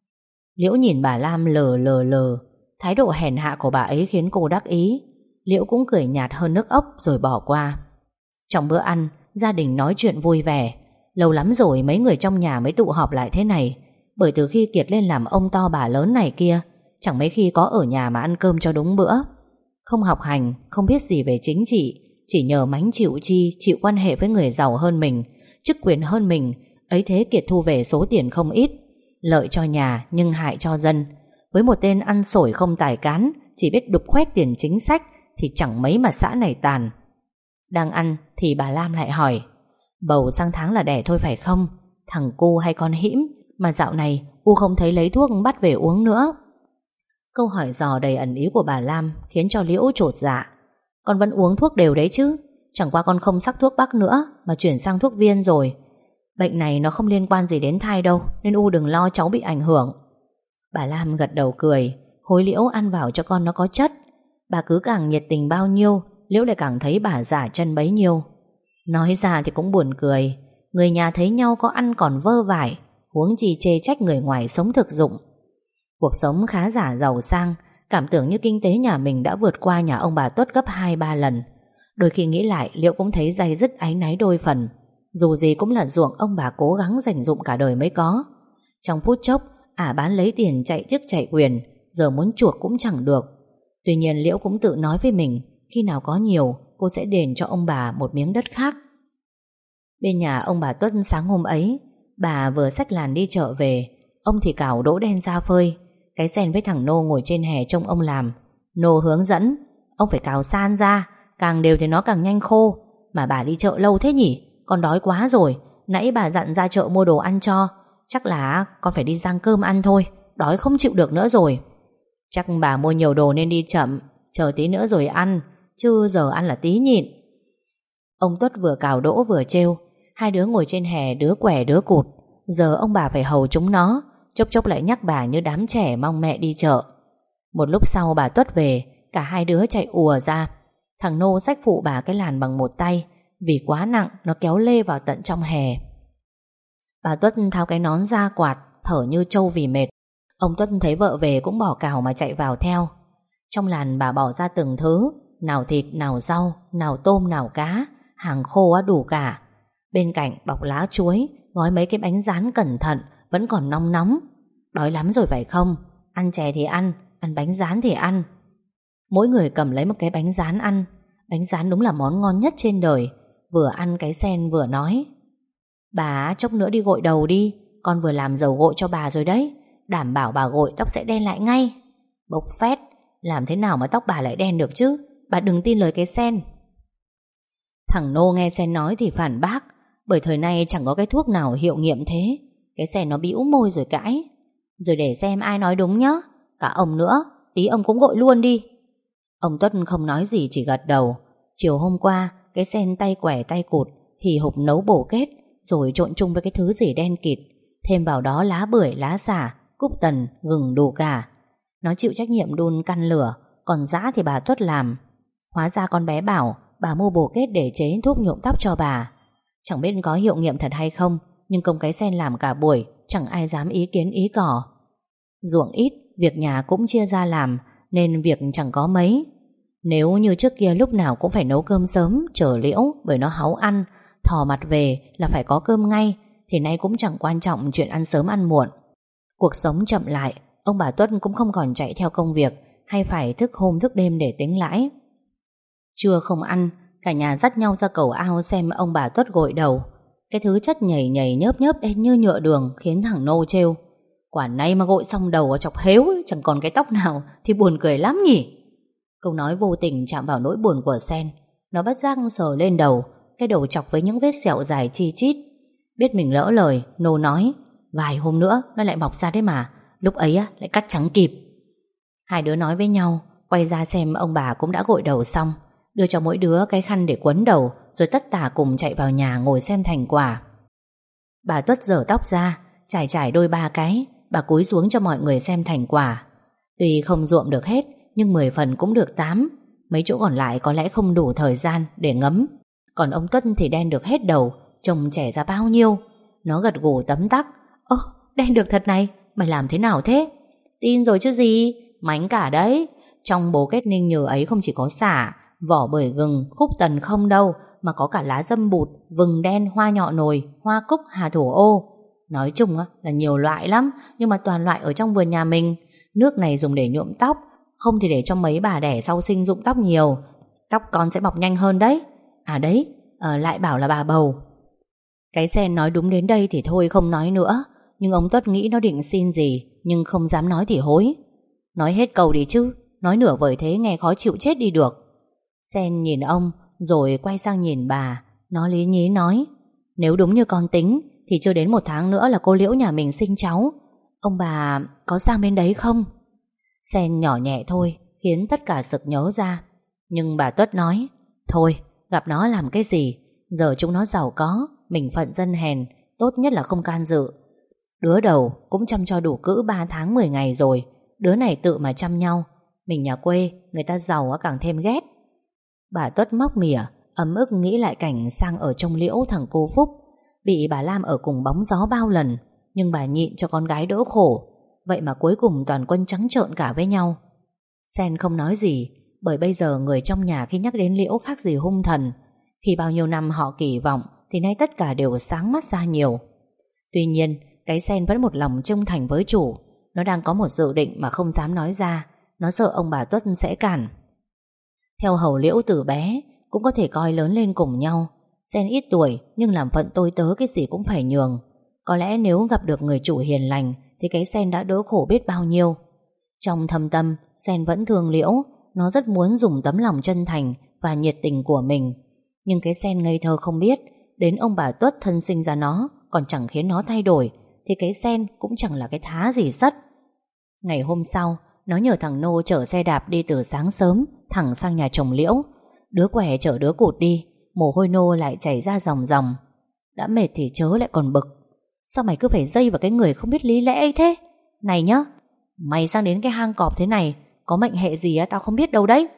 Liễu nhìn bà Lam lờ lờ lờ. Thái độ hèn hạ của bà ấy khiến cô đắc ý. Liễu cũng cười nhạt hơn nước ốc rồi bỏ qua. Trong bữa ăn, gia đình nói chuyện vui vẻ. Lâu lắm rồi mấy người trong nhà mới tụ họp lại thế này. Bởi từ khi Kiệt lên làm ông to bà lớn này kia, chẳng mấy khi có ở nhà mà ăn cơm cho đúng bữa. Không học hành, không biết gì về chính trị, chỉ nhờ mánh chịu chi, chịu quan hệ với người giàu hơn mình, chức quyền hơn mình. Ấy thế Kiệt thu về số tiền không ít, lợi cho nhà nhưng hại cho dân. Với một tên ăn xổi không tài cán, chỉ biết đục khoét tiền chính sách, thì chẳng mấy mà xã này tàn. Đang ăn thì bà Lam lại hỏi: Bầu sang tháng là đẻ thôi phải không? Thằng cu hay con hĩm mà dạo này U không thấy lấy thuốc bắt về uống nữa. Câu hỏi dò đầy ẩn ý của bà Lam khiến cho Liễu chột dạ. Con vẫn uống thuốc đều đấy chứ, chẳng qua con không sắc thuốc bắc nữa mà chuyển sang thuốc viên rồi. Bệnh này nó không liên quan gì đến thai đâu, nên U đừng lo cháu bị ảnh hưởng. Bà Lam gật đầu cười, hối Liễu ăn vào cho con nó có chất. Bà cứ càng nhiệt tình bao nhiêu, Liễu lại càng thấy bà giả chân bấy nhiêu. Nói ra thì cũng buồn cười, người nhà thấy nhau có ăn còn vơ vải, huống chi chê trách người ngoài sống thực dụng. Cuộc sống khá giả giàu sang, cảm tưởng như kinh tế nhà mình đã vượt qua nhà ông bà Tuất gấp hai ba lần. Đôi khi nghĩ lại, Liễu cũng thấy day dứt áy náy đôi phần. Dù gì cũng là ruộng ông bà cố gắng dành dụm cả đời mới có. Trong phút chốc, ả bán lấy tiền chạy chức chạy quyền, giờ muốn chuộc cũng chẳng được. Tuy nhiên Liễu cũng tự nói với mình, khi nào có nhiều, cô sẽ đền cho ông bà một miếng đất khác. Bên nhà ông bà Tuất sáng hôm ấy, bà vừa xách làn đi chợ về, ông thì cào đỗ đen ra phơi. Cái sen với thằng Nô ngồi trên hè trông ông làm. Nô hướng dẫn: Ông phải cào san ra, càng đều thì nó càng nhanh khô. Mà bà đi chợ lâu thế nhỉ? Con đói quá rồi, nãy bà dặn ra chợ mua đồ ăn cho. Chắc là con phải đi rang cơm ăn thôi, đói không chịu được nữa rồi. Chắc bà mua nhiều đồ nên đi chậm, chờ tí nữa rồi ăn, chứ giờ ăn là tí nhịn. Ông Tuất vừa cào đỗ vừa trêu. Hai đứa ngồi trên hè, đứa quẻ đứa cụt. Giờ ông bà phải hầu chúng nó, chốc chốc lại nhắc bà như đám trẻ mong mẹ đi chợ. Một lúc sau bà Tuất về, cả hai đứa chạy ùa ra. Thằng Nô xách phụ bà cái làn bằng một tay, vì quá nặng nó kéo lê vào tận trong hè. Bà Tuất tháo cái nón ra quạt, thở như trâu vì mệt. Ông Tuất thấy vợ về cũng bỏ cào mà chạy vào theo. Trong làn bà bỏ ra từng thứ, nào thịt, nào rau, nào tôm, nào cá, hàng khô á đủ cả. Bên cạnh bọc lá chuối, gói mấy cái bánh rán cẩn thận, vẫn còn nóng nóng. Đói lắm rồi phải không? Ăn chè thì ăn, ăn bánh rán thì ăn. Mỗi người cầm lấy một cái bánh rán ăn. Bánh rán đúng là món ngon nhất trên đời. Vừa ăn cái sen vừa nói: Bà chốc nữa đi gội đầu đi, con vừa làm dầu gội cho bà rồi đấy. Đảm bảo bà gội tóc sẽ đen lại ngay. Bốc phét, làm thế nào mà tóc bà lại đen được chứ? Bà đừng tin lời cái sen. Thằng Nô nghe sen nói thì phản bác, bởi thời nay chẳng có cái thuốc nào hiệu nghiệm thế. Cái sen nó bĩu môi rồi cãi: Rồi để xem ai nói đúng nhá. Cả ông nữa, tí ông cũng gội luôn đi. Ông Tuất không nói gì, chỉ gật đầu. Chiều hôm qua, cái sen tay quẻ tay cụt hì hục nấu bổ kết, rồi trộn chung với cái thứ gì đen kịt, thêm vào đó lá bưởi, lá xả, cúc tần, gừng đủ cả. Nó chịu trách nhiệm đun căn lửa, còn giã thì bà Tuất làm. Hóa ra con bé bảo bà mua bổ kết để chế thuốc nhuộm tóc cho bà. Chẳng biết có hiệu nghiệm thật hay không, nhưng công cái sen làm cả buổi, chẳng ai dám ý kiến ý cỏ. Ruộng ít, việc nhà cũng chia ra làm, nên việc chẳng có mấy. Nếu như trước kia lúc nào cũng phải nấu cơm sớm chờ Liễu bởi nó háu ăn, thò mặt về là phải có cơm ngay, thì nay cũng chẳng quan trọng chuyện ăn sớm ăn muộn. Cuộc sống chậm lại, ông bà Tuất cũng không còn chạy theo công việc hay phải thức hôm thức đêm để tính lãi. Trưa không ăn, cả nhà dắt nhau ra cầu ao xem ông bà Tuất gội đầu. Cái thứ chất nhầy nhầy nhớp nhớp đen như nhựa đường khiến thằng Nô trêu: quả này mà gội xong đầu chọc hếu, chẳng còn cái tóc nào thì buồn cười lắm nhỉ. Câu nói vô tình chạm vào nỗi buồn của Sen. Nó bất giác sờ lên đầu, cái đầu chọc với những vết sẹo dài chi chít. Biết mình lỡ lời, Nô nói: vài hôm nữa nó lại mọc ra đấy mà, lúc ấy á, lại cắt trắng kịp. Hai đứa nói với nhau, quay ra xem ông bà cũng đã gội đầu xong, đưa cho mỗi đứa cái khăn để quấn đầu, rồi tất tả cùng chạy vào nhà ngồi xem thành quả. Bà Tuất giở tóc ra, trải trải đôi ba cái, bà cúi xuống cho mọi người xem thành quả. Tuy không ruộm được hết, nhưng mười phần cũng được tám. Mấy chỗ còn lại có lẽ không đủ thời gian để ngấm. Còn ông Tuất thì đen được hết đầu, trông trẻ ra bao nhiêu. Nó gật gù tấm tắc: ơ, đen được thật này, mày làm thế nào thế? Tin rồi chứ gì, mánh cả đấy. Trong bồ kết ninh nhờ ấy không chỉ có sả, vỏ bưởi gừng, khúc tần không đâu, mà có cả lá dâm bụt, vừng đen, hoa nhọ nồi, hoa cúc, hà thủ ô. Nói chung là nhiều loại lắm, nhưng mà toàn loại ở trong vườn nhà mình. Nước này dùng để nhuộm tóc, không thì để cho mấy bà đẻ sau sinh rụng tóc nhiều. Tóc con sẽ mọc nhanh hơn đấy. À đấy, à, lại bảo là bà bầu. Cái Sen nói đúng đến đây thì thôi không nói nữa. Nhưng ông Tuất nghĩ nó định xin gì, nhưng không dám nói thì hối. Nói hết câu đi chứ, nói nửa vời thế nghe khó chịu chết đi được. Sen nhìn ông, rồi quay sang nhìn bà. Nó lý nhí nói: nếu đúng như con tính thì chưa đến một tháng nữa là cô Liễu nhà mình sinh cháu. Ông bà có sang bên đấy không? Sen nhỏ nhẹ thôi, khiến tất cả sực nhớ ra. Nhưng bà Tuất nói: thôi, gặp nó làm cái gì? Giờ chúng nó giàu có, mình phận dân hèn, tốt nhất là không can dự. Đứa đầu cũng chăm cho đủ cữ ba tháng mười ngày rồi, đứa này tự mà chăm nhau. Mình nhà quê, người ta giàu càng thêm ghét. Bà Tuất móc mỉa, ấm ức nghĩ lại cảnh sang ở trông Liễu thằng cô Phúc. Bị bà Lam ở cùng bóng gió bao lần, nhưng bà nhịn cho con gái đỡ khổ. Vậy mà cuối cùng toàn quân trắng trợn cả với nhau. Sen không nói gì, bởi bây giờ người trong nhà khi nhắc đến Liễu khác gì hung thần. Khi bao nhiêu năm họ kỳ vọng thì nay tất cả đều sáng mắt ra nhiều. Tuy nhiên, cái Sen vẫn một lòng trung thành với chủ. Nó đang có một dự định mà không dám nói ra. Nó sợ ông bà Tuất sẽ cản. Theo hầu Liễu từ bé, cũng có thể coi lớn lên cùng nhau. Sen ít tuổi nhưng làm phận tôi tớ cái gì cũng phải nhường. Có lẽ nếu gặp được người chủ hiền lành thì cái Sen đã đỡ khổ biết bao nhiêu. Trong thâm tâm, Sen vẫn thương Liễu. Nó rất muốn dùng tấm lòng chân thành và nhiệt tình của mình. Nhưng cái Sen ngây thơ không biết, đến ông bà Tuất thân sinh ra nó còn chẳng khiến nó thay đổi, thì cái Sen cũng chẳng là cái thá gì sất. Ngày hôm sau, nó nhờ thằng Nô chở xe đạp đi từ sáng sớm thẳng sang nhà chồng Liễu. Đứa quẻ chở đứa cụt đi, mồ hôi Nô lại chảy ra ròng ròng. Đã mệt thì chớ lại còn bực. Sao mày cứ phải dây vào cái người không biết lý lẽ ấy thế? Này nhá, mày sang đến cái hang cọp thế này, có mệnh hệ gì á tao không biết đâu đấy.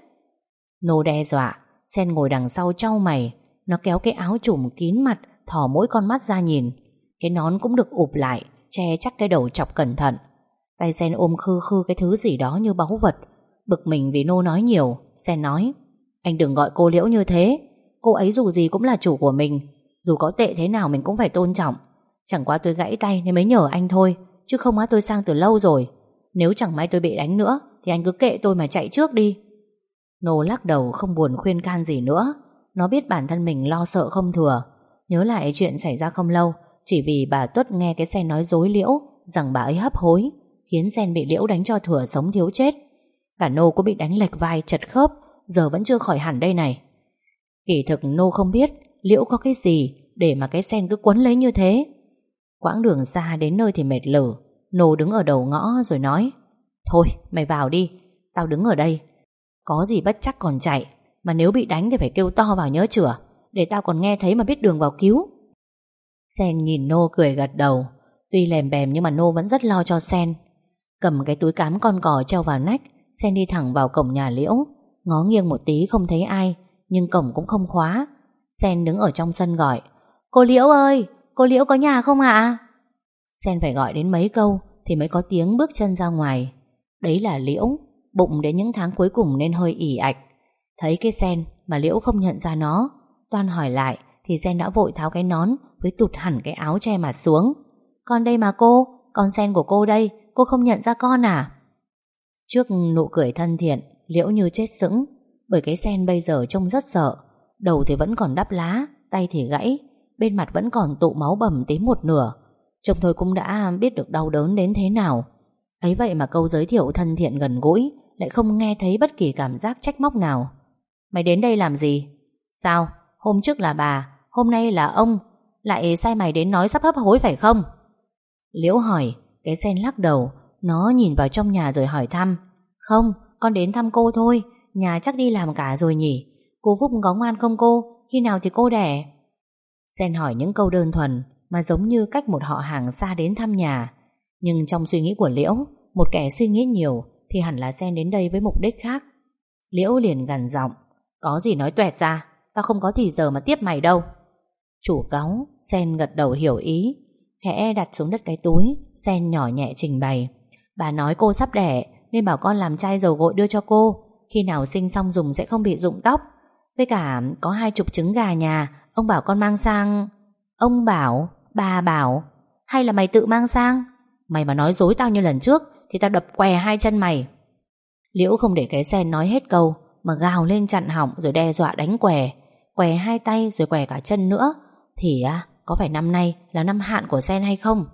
Nô đe dọa. Sen ngồi đằng sau trao mày. Nó kéo cái áo trùm kín mặt, thò mỗi con mắt ra nhìn. Cái nón cũng được ụp lại, che chắc cái đầu chọc cẩn thận. Tay Sen ôm khư khư cái thứ gì đó như báu vật. Bực mình vì Nô nói nhiều, Sen nói: anh đừng gọi cô Liễu như thế. Cô ấy dù gì cũng là chủ của mình. Dù có tệ thế nào mình cũng phải tôn trọng. Chẳng qua tôi gãy tay nên mới nhờ anh thôi, chứ không á tôi sang từ lâu rồi. Nếu chẳng may tôi bị đánh nữa thì anh cứ kệ tôi mà chạy trước đi. Nô lắc đầu không buồn khuyên can gì nữa. Nó biết bản thân mình lo sợ không thừa. Nhớ lại chuyện xảy ra không lâu, chỉ vì bà Tuất nghe cái Sen nói dối Liễu rằng bà ấy hấp hối, khiến Sen bị Liễu đánh cho thừa sống thiếu chết. Cả Nô cũng bị đánh lệch vai chật khớp, giờ vẫn chưa khỏi hẳn đây này. Kỳ thực Nô không biết Liễu có cái gì để mà cái Sen cứ quấn lấy như thế. Quãng đường xa đến nơi thì mệt lử. Nô đứng ở đầu ngõ rồi nói: thôi mày vào đi, tao đứng ở đây. Có gì bất chắc còn chạy, mà nếu bị đánh thì phải kêu to vào nhớ chửa, để tao còn nghe thấy mà biết đường vào cứu. Sen nhìn Nô cười gật đầu. Tuy lèm bèm nhưng mà Nô vẫn rất lo cho Sen. Cầm cái túi cám con cò treo vào nách, Sen đi thẳng vào cổng nhà Liễu. Ngó nghiêng một tí không thấy ai, nhưng cổng cũng không khóa. Sen đứng ở trong sân gọi: cô Liễu ơi, cô Liễu có nhà không ạ? Sen phải gọi đến mấy câu thì mới có tiếng bước chân ra ngoài. Đấy là Liễu, bụng đến những tháng cuối cùng nên hơi ì ạch. Thấy cái Sen mà Liễu không nhận ra nó. Toan hỏi lại thì Sen đã vội tháo cái nón với tụt hẳn cái áo che mặt xuống. Con đây mà cô, con Sen của cô đây, cô không nhận ra con à? Trước nụ cười thân thiện, Liễu như chết sững, bởi cái Sen bây giờ trông rất sợ. Đầu thì vẫn còn đắp lá, tay thì gãy, bên mặt vẫn còn tụ máu bầm tím một nửa. Trông thôi cũng đã biết được đau đớn đến thế nào. Ấy vậy mà câu giới thiệu thân thiện gần gũi lại không nghe thấy bất kỳ cảm giác trách móc nào. Mày đến đây làm gì? Sao? Hôm trước là bà, hôm nay là ông, lại sai mày đến nói sắp hấp hối phải không? Liễu hỏi. Cái Sen lắc đầu. Nó nhìn vào trong nhà rồi hỏi thăm. Không, con đến thăm cô thôi. Nhà chắc đi làm cả rồi nhỉ? Cô Phúc có ngoan không cô? Khi nào thì cô đẻ? Sen hỏi những câu đơn thuần mà giống như cách một họ hàng xa đến thăm nhà. Nhưng trong suy nghĩ của Liễu, một kẻ suy nghĩ nhiều, thì hẳn là Sen đến đây với mục đích khác. Liễu liền gằn giọng. Có gì nói toẹt ra, tao không có thì giờ mà tiếp mày đâu. Chủ cáu. Sen gật đầu hiểu ý. Khẽ đặt xuống đất cái túi, Sen nhỏ nhẹ trình bày. Bà nói cô sắp đẻ nên bảo con làm chai dầu gội đưa cho cô. Khi nào sinh xong dùng sẽ không bị rụng tóc. Với cả có hai chục trứng gà nhà, ông bảo con mang sang. Ông bảo? Bà bảo? Hay là mày tự mang sang? Mày mà nói dối tao như lần trước thì tao đập què hai chân mày. Liễu không để cái Sen nói hết câu mà gào lên chặn họng rồi đe dọa đánh què. Què hai tay rồi què cả chân nữa. Thì à, có phải năm nay là năm hạn của Sen hay không?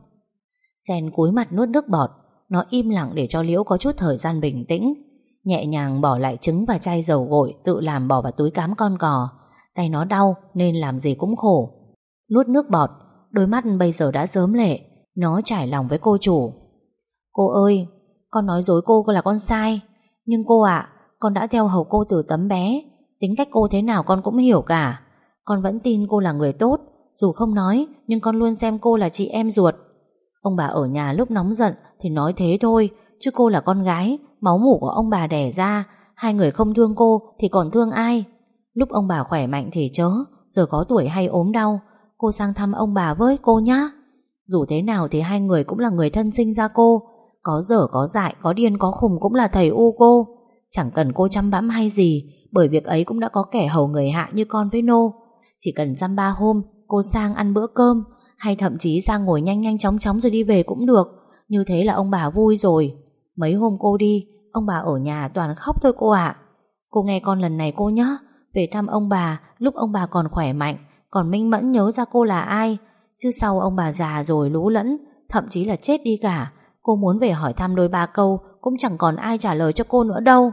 Sen cúi mặt nuốt nước bọt. Nó im lặng để cho Liễu có chút thời gian bình tĩnh. Nhẹ nhàng bỏ lại trứng và chai dầu gội tự làm bỏ vào túi cám con cò. Tay nó đau nên làm gì cũng khổ. Nuốt nước bọt, đôi mắt bây giờ đã rớm lệ. Nó trải lòng với cô chủ. Cô ơi, con nói dối cô là con sai. Nhưng cô ạ, con đã theo hầu cô từ tấm bé. Tính cách cô thế nào con cũng hiểu cả. Con vẫn tin cô là người tốt. Dù không nói, nhưng con luôn xem cô là chị em ruột. Ông bà ở nhà lúc nóng giận thì nói thế thôi, chứ cô là con gái, máu mủ của ông bà đẻ ra. Hai người không thương cô thì còn thương ai? Lúc ông bà khỏe mạnh thì chớ, giờ có tuổi hay ốm đau, cô sang thăm ông bà với cô nhá. Dù thế nào thì hai người cũng là người thân sinh ra cô. Có dở có dại, có điên có khùng cũng là thầy u cô. Chẳng cần cô chăm bẵm hay gì, bởi việc ấy cũng đã có kẻ hầu người hạ như con với nô. Chỉ cần dăm ba hôm cô sang ăn bữa cơm, hay thậm chí sang ngồi nhanh nhanh chóng chóng rồi đi về cũng được. Như thế là ông bà vui rồi. Mấy hôm cô đi, ông bà ở nhà toàn khóc thôi cô ạ. Cô nghe con lần này cô nhé. Về thăm ông bà lúc ông bà còn khỏe mạnh, còn minh mẫn nhớ ra cô là ai. Chứ sau ông bà già rồi lú lẫn, thậm chí là chết đi cả, cô muốn về hỏi thăm đôi ba câu cũng chẳng còn ai trả lời cho cô nữa đâu.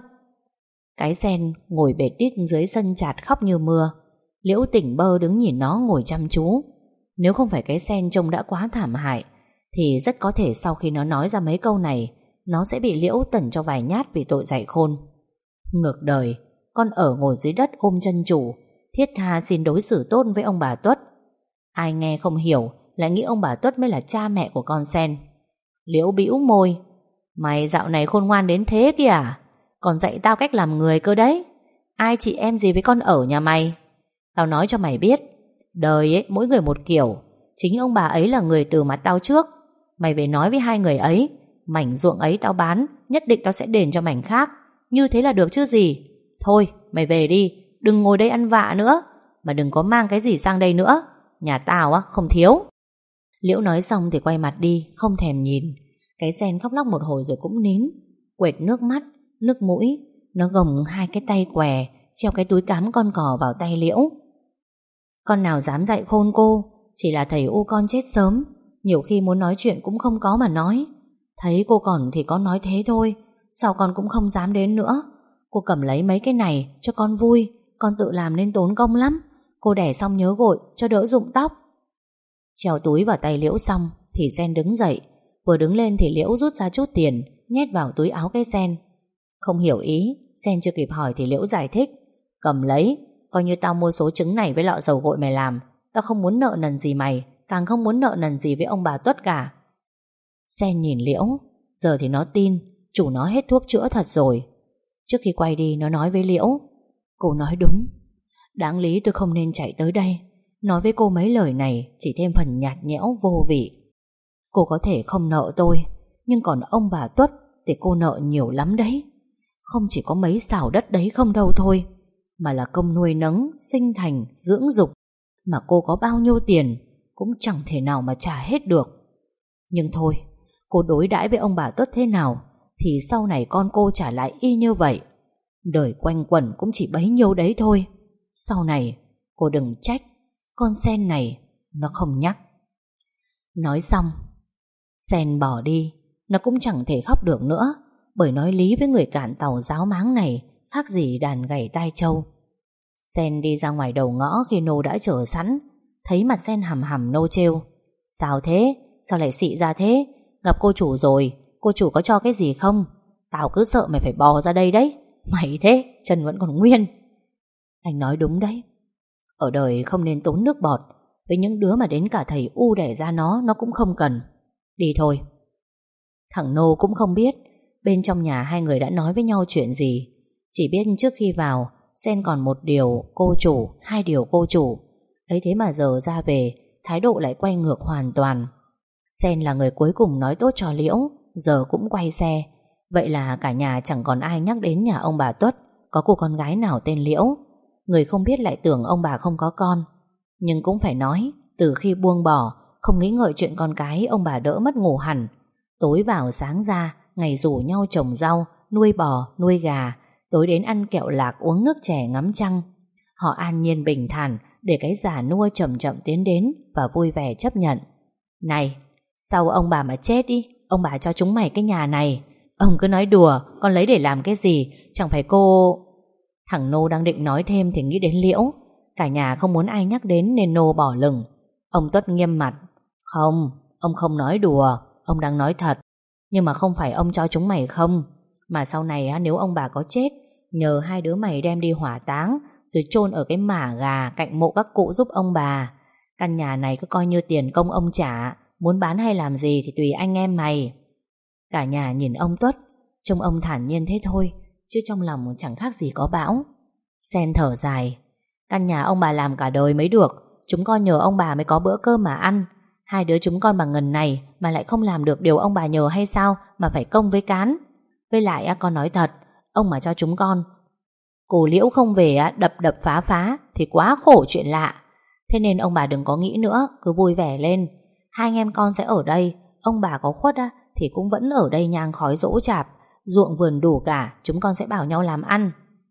Cái Sen ngồi bệt đít dưới sân chạt khóc như mưa. Liễu tỉnh bơ đứng nhìn nó ngồi chăm chú. Nếu không phải cái Sen trông đã quá thảm hại thì rất có thể sau khi nó nói ra mấy câu này, nó sẽ bị Liễu tẩn cho vài nhát vì tội dạy khôn. Ngược đời, con ở ngồi dưới đất ôm chân chủ, thiết tha xin đối xử tốt với ông bà Tuất. Ai nghe không hiểu lại nghĩ ông bà Tuất mới là cha mẹ của con Sen. Liễu bĩu môi. Mày dạo này khôn ngoan đến thế kìa à? Còn dạy tao cách làm người cơ đấy. Ai chị em gì với con ở nhà mày? Tao nói cho mày biết, đời ấy mỗi người một kiểu. Chính ông bà ấy là người từ mặt tao trước. Mày về nói với hai người ấy, mảnh ruộng ấy tao bán, nhất định tao sẽ đền cho mảnh khác. Như thế là được chứ gì. Thôi mày về đi, đừng ngồi đây ăn vạ nữa. Mà đừng có mang cái gì sang đây nữa. Nhà tao á không thiếu. Liễu nói xong thì quay mặt đi, không thèm nhìn. Cái Sen khóc lóc một hồi rồi cũng nín, quệt nước mắt, nước mũi. Nó gồng hai cái tay què, treo cái túi cám con cò vào tay Liễu. Con nào dám dạy khôn cô. Chỉ là thầy u con chết sớm, nhiều khi muốn nói chuyện cũng không có mà nói. Thấy cô còn thì con nói thế thôi, sau con cũng không dám đến nữa. Cô cầm lấy mấy cái này cho con vui, con tự làm nên tốn công lắm. Cô đẻ xong nhớ gội cho đỡ rụng tóc. Treo túi vào tay Liễu xong thì Sen đứng dậy. Vừa đứng lên thì Liễu rút ra chút tiền, nhét vào túi áo cái Sen. Không hiểu ý, Sen chưa kịp hỏi thì Liễu giải thích. Cầm lấy, coi như tao mua số trứng này với lọ dầu gội mày làm. Tao không muốn nợ nần gì mày, càng không muốn nợ nần gì với ông bà Tuất cả. Sen nhìn Liễu. Giờ thì nó tin chủ nó hết thuốc chữa thật rồi. Trước khi quay đi nó nói với Liễu. Cô nói đúng, đáng lý tôi không nên chạy tới đây. Nói với cô mấy lời này chỉ thêm phần nhạt nhẽo vô vị. Cô có thể không nợ tôi, Nhưng còn ông bà Tuất thì cô nợ nhiều lắm đấy. Không chỉ có mấy xào đất đấy không đâu thôi, mà là công nuôi nấng, sinh thành, dưỡng dục. Mà cô có bao nhiêu tiền cũng chẳng thể nào mà trả hết được. Nhưng thôi, cô đối đãi với ông bà Tuất thế nào thì sau này con cô trả lại y như vậy. Đời quanh quẩn cũng chỉ bấy nhiêu đấy thôi. Sau này cô đừng trách con Sen này nó không nhắc. Nói xong, Sen bỏ đi. Nó cũng chẳng thể khóc được nữa, bởi nói lý với người cạn tàu giáo máng này khác gì đàn gảy tai trâu. Sen đi ra ngoài đầu ngõ khi Nô đã chờ sẵn. Thấy mặt Sen hầm hầm, Nô trêu: Sao thế? Sao lại xị ra thế? Gặp cô chủ rồi, cô chủ có cho cái gì không? Tao cứ sợ mày phải bò ra đây đấy. Mày thế, chân vẫn còn nguyên. Anh nói đúng đấy. Ở đời không nên tốn nước bọt với những đứa mà đến cả thầy U đẻ ra nó Nó cũng không cần. Đi thôi. Thằng Nô cũng không biết bên trong nhà hai người đã nói với nhau chuyện gì. Chỉ biết trước khi vào, Sen còn một điều cô chủ, hai điều cô chủ. Ấy thế mà giờ ra về, thái độ lại quay ngược hoàn toàn. Sen là người cuối cùng nói tốt cho Liễu, giờ cũng quay xe. Vậy là cả nhà chẳng còn ai nhắc đến nhà ông bà Tuất có cô con gái nào tên Liễu. Người không biết lại tưởng ông bà không có con. Nhưng cũng phải nói, từ khi buông bỏ, không nghĩ ngợi chuyện con cái, ông bà đỡ mất ngủ hẳn. Tối vào sáng ra, ngày rủ nhau trồng rau, nuôi bò, nuôi gà, tối đến ăn kẹo lạc, uống nước chè, ngắm trăng. Họ an nhiên bình thản để cái già nua chậm chậm tiến đến và vui vẻ chấp nhận. Này, sau ông bà mà chết đi, ông bà cho chúng mày cái nhà này. Ông cứ nói đùa, con lấy để làm cái gì? Chẳng phải cô... Thằng Nô đang định nói thêm thì nghĩ đến Liễu. Cả nhà không muốn ai nhắc đến nên Nô bỏ lửng. Ông Tuất nghiêm mặt: Không, ông không nói đùa, ông đang nói thật. Nhưng mà không phải ông cho chúng mày không, mà sau này nếu ông bà có chết, nhờ hai đứa mày đem đi hỏa táng rồi chôn ở cái mả gà cạnh mộ các cụ giúp ông bà. Căn nhà này cứ coi như tiền công ông trả, muốn bán hay làm gì thì tùy anh em mày. Cả nhà nhìn ông Tuất, trông ông thản nhiên thế thôi, chứ trong lòng chẳng khác gì có bão. Sen thở dài: Căn nhà ông bà làm cả đời mới được, chúng con nhờ ông bà mới có bữa cơm mà ăn. Hai đứa chúng con bằng ngần này mà lại không làm được điều ông bà nhờ hay sao mà phải công với cán. Với lại con nói thật, ông mà cho chúng con cô Liễu không về đập đập phá phá thì quá khổ chuyện lạ. Thế nên ông bà đừng có nghĩ nữa, cứ vui vẻ lên. Hai anh em con sẽ ở đây, ông bà có khuất thì cũng vẫn ở đây nhang khói dỗ chạp. Ruộng vườn đủ cả, chúng con sẽ bảo nhau làm ăn.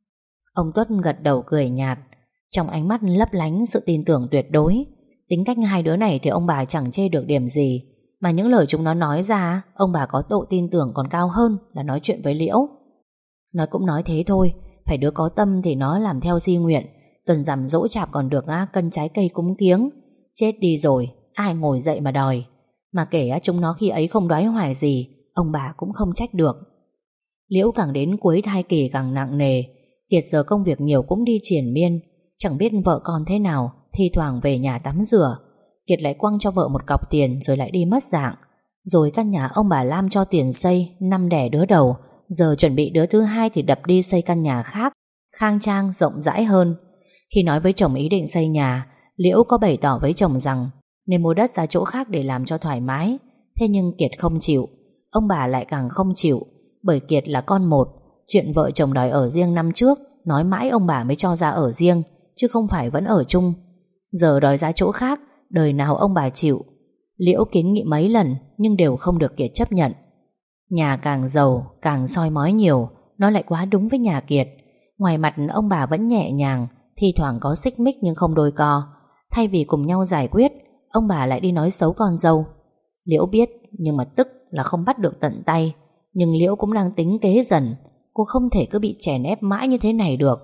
Ông Tuất gật đầu cười nhạt, trong ánh mắt lấp lánh sự tin tưởng tuyệt đối. Tính cách hai đứa này thì ông bà chẳng chê được điểm gì, mà những lời chúng nó nói ra, ông bà có độ tin tưởng còn cao hơn là nói chuyện với Liễu. Nói cũng nói thế thôi, phải đứa có tâm thì nó làm theo di nguyện. Tuần rằm dỗ chạp còn được á, cân trái cây cúng kiếng. Chết đi rồi, ai ngồi dậy mà đòi. Mà kể á, chúng nó khi ấy không đoái hoài gì, ông bà cũng không trách được. Liễu càng đến cuối thai kỳ càng nặng nề. Kiệt giờ công việc nhiều cũng đi triền miên, chẳng biết vợ con thế nào, thi thoảng về nhà tắm rửa. Kiệt lại quăng cho vợ một cọc tiền rồi lại đi mất dạng. Rồi căn nhà ông bà Lam cho tiền xây, năm đẻ đứa đầu, giờ chuẩn bị đứa thứ hai thì đập đi xây căn nhà khác, khang trang rộng rãi hơn. Khi nói với chồng ý định xây nhà, Liễu có bày tỏ với chồng rằng nên mua đất ra chỗ khác để làm cho thoải mái. Thế nhưng Kiệt không chịu. Ông bà lại càng không chịu, bởi Kiệt là con một. Chuyện vợ chồng đòi ở riêng năm trước, nói mãi ông bà mới cho ra ở riêng, chứ không phải vẫn ở chung. Giờ đòi ra chỗ khác, đời nào ông bà chịu. Liễu kiến nghị mấy lần nhưng đều không được Kiệt chấp nhận. Nhà càng giàu, càng soi mói nhiều, nó lại quá đúng với nhà Kiệt. Ngoài mặt ông bà vẫn nhẹ nhàng, thi thoảng có xích mích nhưng không đôi co. Thay vì cùng nhau giải quyết, ông bà lại đi nói xấu con dâu. Liễu biết, nhưng mà tức là không bắt được tận tay. Nhưng Liễu cũng đang tính kế dần. Cô không thể cứ bị chèn ép mãi như thế này được.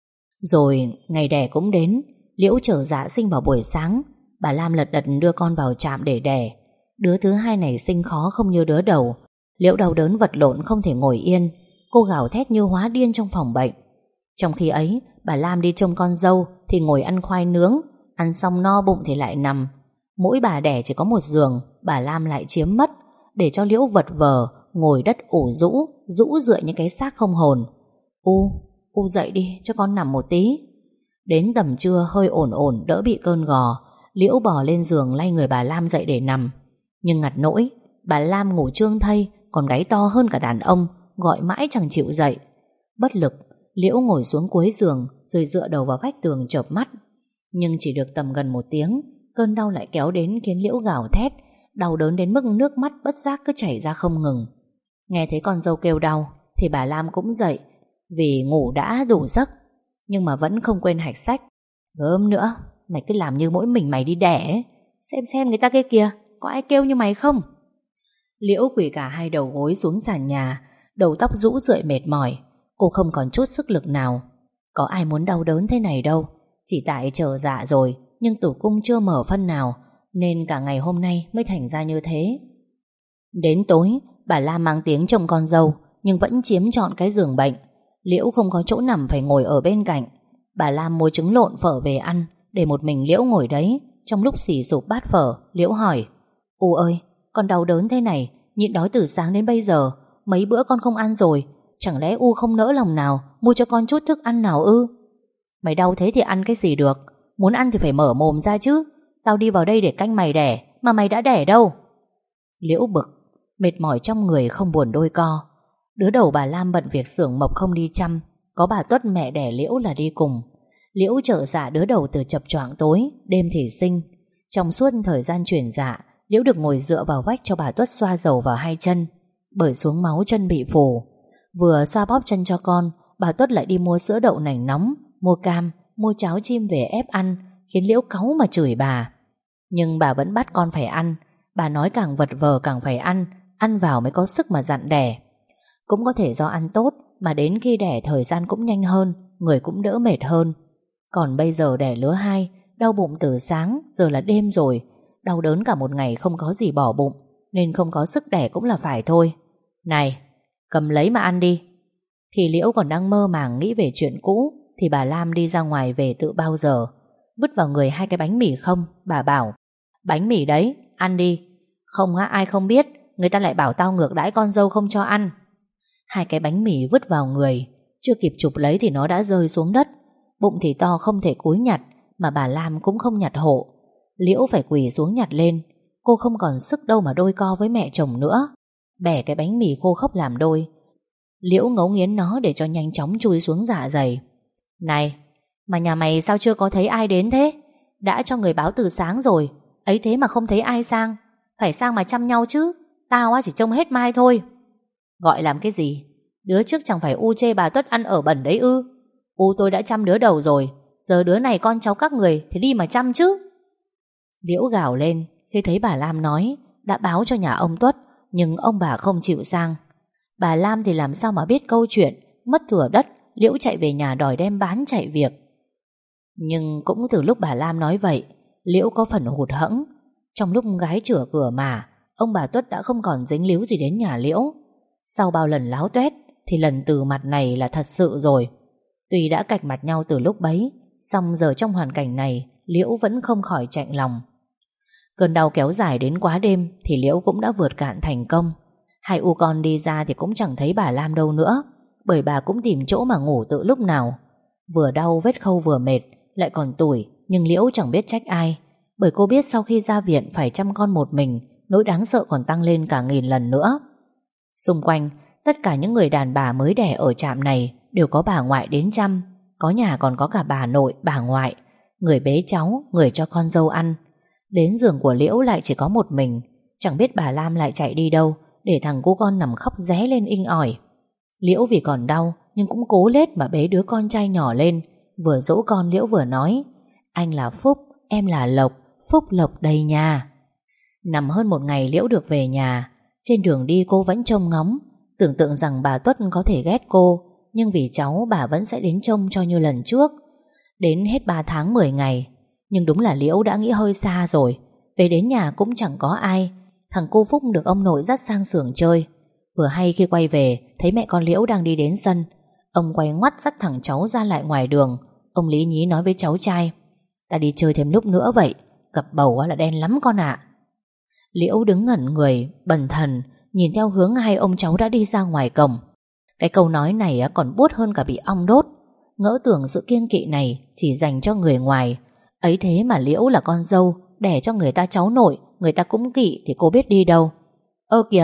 Rồi ngày đẻ cũng đến. Liễu chở dạ sinh vào buổi sáng. Bà Lam lật đật đưa con vào trạm để đẻ. Đứa thứ hai này sinh khó không như đứa đầu. Liễu đau đớn vật lộn không thể ngồi yên. Cô gào thét như hóa điên trong phòng bệnh. Trong khi ấy, bà Lam đi trông con dâu thì ngồi ăn khoai nướng. Ăn xong no bụng thì lại nằm. Mỗi bà đẻ chỉ có một giường, bà Lam lại chiếm mất, để cho Liễu vật vờ ngồi đất ủ rũ, rũ rượi những cái xác không hồn. U, U dậy đi cho con nằm một tí. Đến tầm trưa hơi ổn ổn, đỡ bị cơn gò, Liễu bò lên giường lay người bà Lam dậy để nằm. Nhưng ngặt nỗi bà Lam ngủ trương thây, còn gáy to hơn cả đàn ông, gọi mãi chẳng chịu dậy. Bất lực, Liễu ngồi xuống cuối giường rồi dựa đầu vào vách tường chợp mắt. Nhưng chỉ được tầm gần một tiếng, cơn đau lại kéo đến khiến Liễu gào thét, đau đớn đến mức nước mắt bất giác cứ chảy ra không ngừng. Nghe thấy con dâu kêu đau thì bà Lam cũng dậy, vì ngủ đã đủ giấc, nhưng mà vẫn không quên hạch sách. Gớm nữa, mày cứ làm như mỗi mình mày đi đẻ ấy. Xem xem người ta kia kìa, có ai kêu như mày không? Liễu quỳ cả hai đầu gối xuống sàn nhà, đầu tóc rũ rượi mệt mỏi. Cô không còn chút sức lực nào. Có ai muốn đau đớn thế này đâu. Chỉ tại chờ dạ rồi, nhưng tử cung chưa mở phân nào, nên cả ngày hôm nay mới thành ra như thế. Đến tối, bà Lam mang tiếng trông con dâu, nhưng vẫn chiếm trọn cái giường bệnh. Liễu không có chỗ nằm phải ngồi ở bên cạnh. Bà Lam mua trứng lộn phở về ăn, để một mình Liễu ngồi đấy. Trong lúc xì sụp bát phở, Liễu hỏi: U ơi, con đau đớn thế này, nhịn đói từ sáng đến bây giờ, mấy bữa con không ăn rồi, chẳng lẽ U không nỡ lòng nào mua cho con chút thức ăn nào ư? Mày đau thế thì ăn cái gì được, muốn ăn thì phải mở mồm ra chứ. Tao đi vào đây để canh mày đẻ, mà mày đã đẻ đâu. Liễu bực, mệt mỏi trong người không buồn đôi co. Đứa đầu bà Lam bận việc xưởng mộc không đi chăm, có bà Tuất mẹ đẻ Liễu là đi cùng. Liễu trợ dạ đứa đầu từ chập choạng tối, đêm thì sinh. Trong suốt thời gian chuyển dạ, Liễu được ngồi dựa vào vách cho bà Tuất xoa dầu vào hai chân, bởi xuống máu chân bị phù. Vừa xoa bóp chân cho con, bà Tuất lại đi mua sữa đậu nành nóng, mua cam, mua cháo chim về ép ăn, khiến Liễu cáu mà chửi bà. Nhưng bà vẫn bắt con phải ăn. Bà nói càng vật vờ càng phải ăn, ăn vào mới có sức mà dặn đẻ. Cũng có thể do ăn tốt mà đến khi đẻ thời gian cũng nhanh hơn, người cũng đỡ mệt hơn. Còn bây giờ đẻ lứa hai, đau bụng từ sáng, giờ là đêm rồi, đau đớn cả một ngày không có gì bỏ bụng, nên không có sức đẻ cũng là phải thôi. Này, cầm lấy mà ăn đi. Khi Liễu còn đang mơ màng nghĩ về chuyện cũ, thì bà Lam đi ra ngoài về tự bao giờ. Vứt vào người hai cái bánh mì không, bà bảo: Bánh mì đấy, ăn đi. Không á, ai không biết, người ta lại bảo tao ngược đãi con dâu không cho ăn. Hai cái bánh mì vứt vào người, chưa kịp chụp lấy thì nó đã rơi xuống đất. Bụng thì to không thể cúi nhặt, mà bà Lam cũng không nhặt hộ. Liễu phải quỳ xuống nhặt lên. Cô không còn sức đâu mà đôi co với mẹ chồng nữa. Bẻ cái bánh mì khô khốc làm đôi. Liễu ngấu nghiến nó để cho nhanh chóng chui xuống dạ dày. Này, mà nhà mày sao chưa có thấy ai đến thế? Đã cho người báo từ sáng rồi, ấy thế mà không thấy ai sang. Phải sang mà chăm nhau chứ. Tao á chỉ trông hết mai thôi. Gọi làm cái gì? Đứa trước chẳng phải U chê bà Tuất ăn ở bẩn đấy ư? U tôi đã chăm đứa đầu rồi, giờ đứa này con cháu các người thì đi mà chăm chứ. Liễu gào lên khi thấy bà Lam nói đã báo cho nhà ông Tuất, nhưng ông bà không chịu sang. Bà Lam thì làm sao mà biết câu chuyện mất thửa đất, Liễu chạy về nhà đòi đem bán chạy việc. Nhưng cũng từ lúc bà Lam nói vậy, Liễu có phần hụt hẫng. Trong lúc gái chửa cửa mà, ông bà Tuất đã không còn dính líu gì đến nhà Liễu. Sau bao lần láo tuét thì lần từ mặt này là thật sự rồi. Tuy đã cạch mặt nhau từ lúc bấy, song giờ trong hoàn cảnh này Liễu vẫn không khỏi chạnh lòng. Cơn đau kéo dài đến quá đêm thì Liễu cũng đã vượt cạn thành công. Hai u con đi ra thì cũng chẳng thấy bà Lam đâu nữa, bởi bà cũng tìm chỗ mà ngủ tự lúc nào. Vừa đau vết khâu vừa mệt, lại còn tủi, nhưng Liễu chẳng biết trách ai, bởi cô biết sau khi ra viện phải chăm con một mình, nỗi đáng sợ còn tăng lên cả nghìn lần nữa. Xung quanh, tất cả những người đàn bà mới đẻ ở trạm này đều có bà ngoại đến chăm. Có nhà còn có cả bà nội, bà ngoại, người bế cháu, người cho con dâu ăn. Đến giường của Liễu lại chỉ có một mình. Chẳng biết bà Lam lại chạy đi đâu, để thằng cu con nằm khóc ré lên inh ỏi. Liễu vì còn đau nhưng cũng cố lết mà bế đứa con trai nhỏ lên. Vừa dỗ con Liễu vừa nói: Anh là Phúc, em là Lộc, Phúc Lộc đầy nhà. Nằm hơn một ngày Liễu được về nhà. Trên đường đi cô vẫn trông ngóng, tưởng tượng rằng bà Tuất có thể ghét cô, nhưng vì cháu bà vẫn sẽ đến trông cho như lần trước. Đến hết ba tháng mười ngày. Nhưng đúng là Liễu đã nghĩ hơi xa rồi. Về đến nhà cũng chẳng có ai. Thằng cô Phúc được ông nội dắt sang xưởng chơi. Vừa hay khi quay về, thấy mẹ con Liễu đang đi đến sân. Ông quay ngoắt dắt thằng cháu ra lại ngoài đường. Ông lý nhí nói với cháu trai: Ta đi chơi thêm lúc nữa vậy, cặp bầu là đen lắm con ạ. Liễu đứng ngẩn người, bần thần, nhìn theo hướng hai ông cháu đã đi ra ngoài cổng. Cái câu nói này còn buốt hơn cả bị ong đốt. Ngỡ tưởng sự kiêng kỵ này chỉ dành cho người ngoài. Ấy thế mà Liễu là con dâu, đẻ cho người ta cháu nội, người ta cũng kỵ thì cô biết đi đâu. Ơ kìa,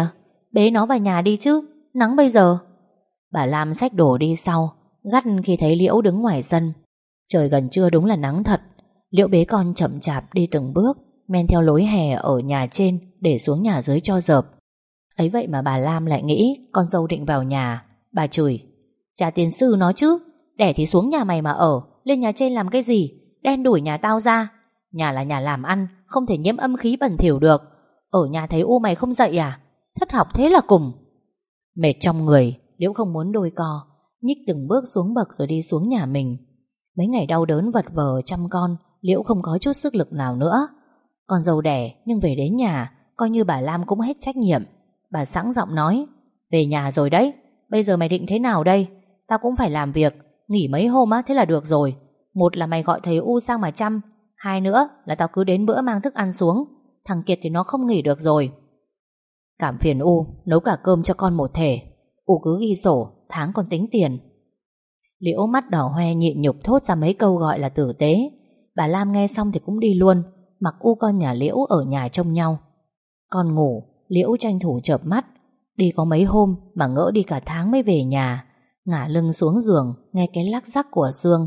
bế nó vào nhà đi chứ, nắng bây giờ. Bà Lam xách đồ đi sau, gắt khi thấy Liễu đứng ngoài sân. Trời gần trưa đúng là nắng thật. Liễu bế con chậm chạp đi từng bước, men theo lối hè ở nhà trên để xuống nhà dưới cho dợp. Ấy vậy mà bà Lam lại nghĩ con dâu định vào nhà. Bà chửi: trả tiền sư nó chứ, đẻ thì xuống nhà mày mà ở, lên nhà trên làm cái gì, đen đuổi nhà tao ra. Nhà là nhà làm ăn, không thể nhiễm âm khí bẩn thỉu được. Ở nhà thấy u mày không dậy à? Thất học thế là cùng. Mệt trong người, Liễu không muốn đôi co, nhích từng bước xuống bậc rồi đi xuống nhà mình. Mấy ngày đau đớn vật vờ chăm con, Liễu không có chút sức lực nào nữa. Con dâu đẻ nhưng về đến nhà, coi như bà Lam cũng hết trách nhiệm. Bà sẵn giọng nói: về nhà rồi đấy, bây giờ mày định thế nào đây? Tao cũng phải làm việc, nghỉ mấy hôm á, thế là được rồi. Một là mày gọi thầy U sang mà chăm, hai nữa là tao cứ đến bữa mang thức ăn xuống. Thằng Kiệt thì nó không nghỉ được rồi. Cảm phiền U nấu cả cơm cho con một thể. U cứ ghi sổ, tháng còn tính tiền. Liễu mắt đỏ hoe nhịn nhục thốt ra mấy câu gọi là tử tế. Bà Lam nghe xong thì cũng đi luôn, mặc U con nhà Liễu ở nhà trông nhau. Con ngủ, Liễu tranh thủ chợp mắt. Đi có mấy hôm mà ngỡ đi cả tháng mới về nhà. Ngả lưng xuống giường, nghe cái lắc rắc của xương.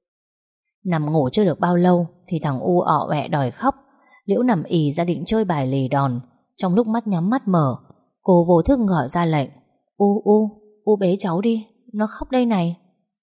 Nằm ngủ chưa được bao lâu thì thằng U ọ ọe đòi khóc. Liễu nằm ì ra định chơi bài lì đòn. Trong lúc mắt nhắm mắt mở, cô vô thức gọi ra lệnh: U U, U bế cháu đi, nó khóc đây này.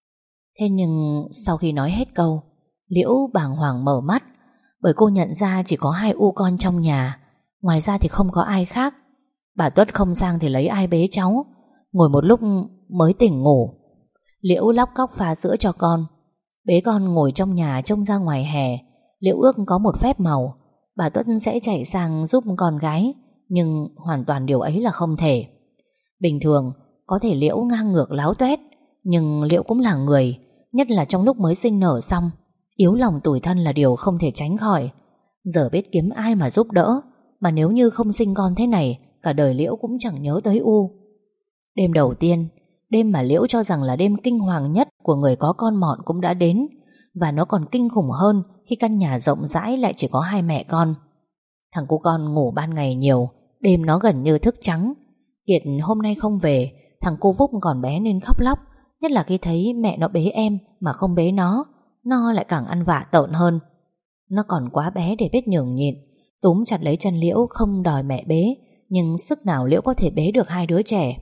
Thế nhưng sau khi nói hết câu, Liễu bàng hoàng mở mắt, bởi cô nhận ra chỉ có hai U con trong nhà, ngoài ra thì không có ai khác. Bà Tuất không sang thì lấy ai bế cháu. Ngồi một lúc mới tỉnh ngủ. Liễu lóc cóc pha sữa cho con, bế con ngồi trong nhà trông ra ngoài hè. Liễu ước có một phép màu, bà Tuất sẽ chạy sang giúp con gái, nhưng hoàn toàn điều ấy là không thể. Bình thường có thể Liễu ngang ngược láo tuét, nhưng Liễu cũng là người, nhất là trong lúc mới sinh nở xong, yếu lòng tủi thân là điều không thể tránh khỏi. Giờ biết kiếm ai mà giúp đỡ, mà nếu như không sinh con thế này, cả đời Liễu cũng chẳng nhớ tới U. Đêm đầu tiên, đêm mà Liễu cho rằng là đêm kinh hoàng nhất của người có con mọn cũng đã đến. Và nó còn kinh khủng hơn khi căn nhà rộng rãi lại chỉ có hai mẹ con. Thằng cu con ngủ ban ngày nhiều, đêm nó gần như thức trắng. Kiệt hôm nay không về, thằng cu Phúc còn bé nên khóc lóc, nhất là khi thấy mẹ nó bế em mà không bế nó. Nó lại càng ăn vạ tợn hơn. Nó còn quá bé để biết nhường nhịn, túm chặt lấy chân Liễu không đòi mẹ bế, nhưng sức nào Liễu có thể bế được hai đứa trẻ.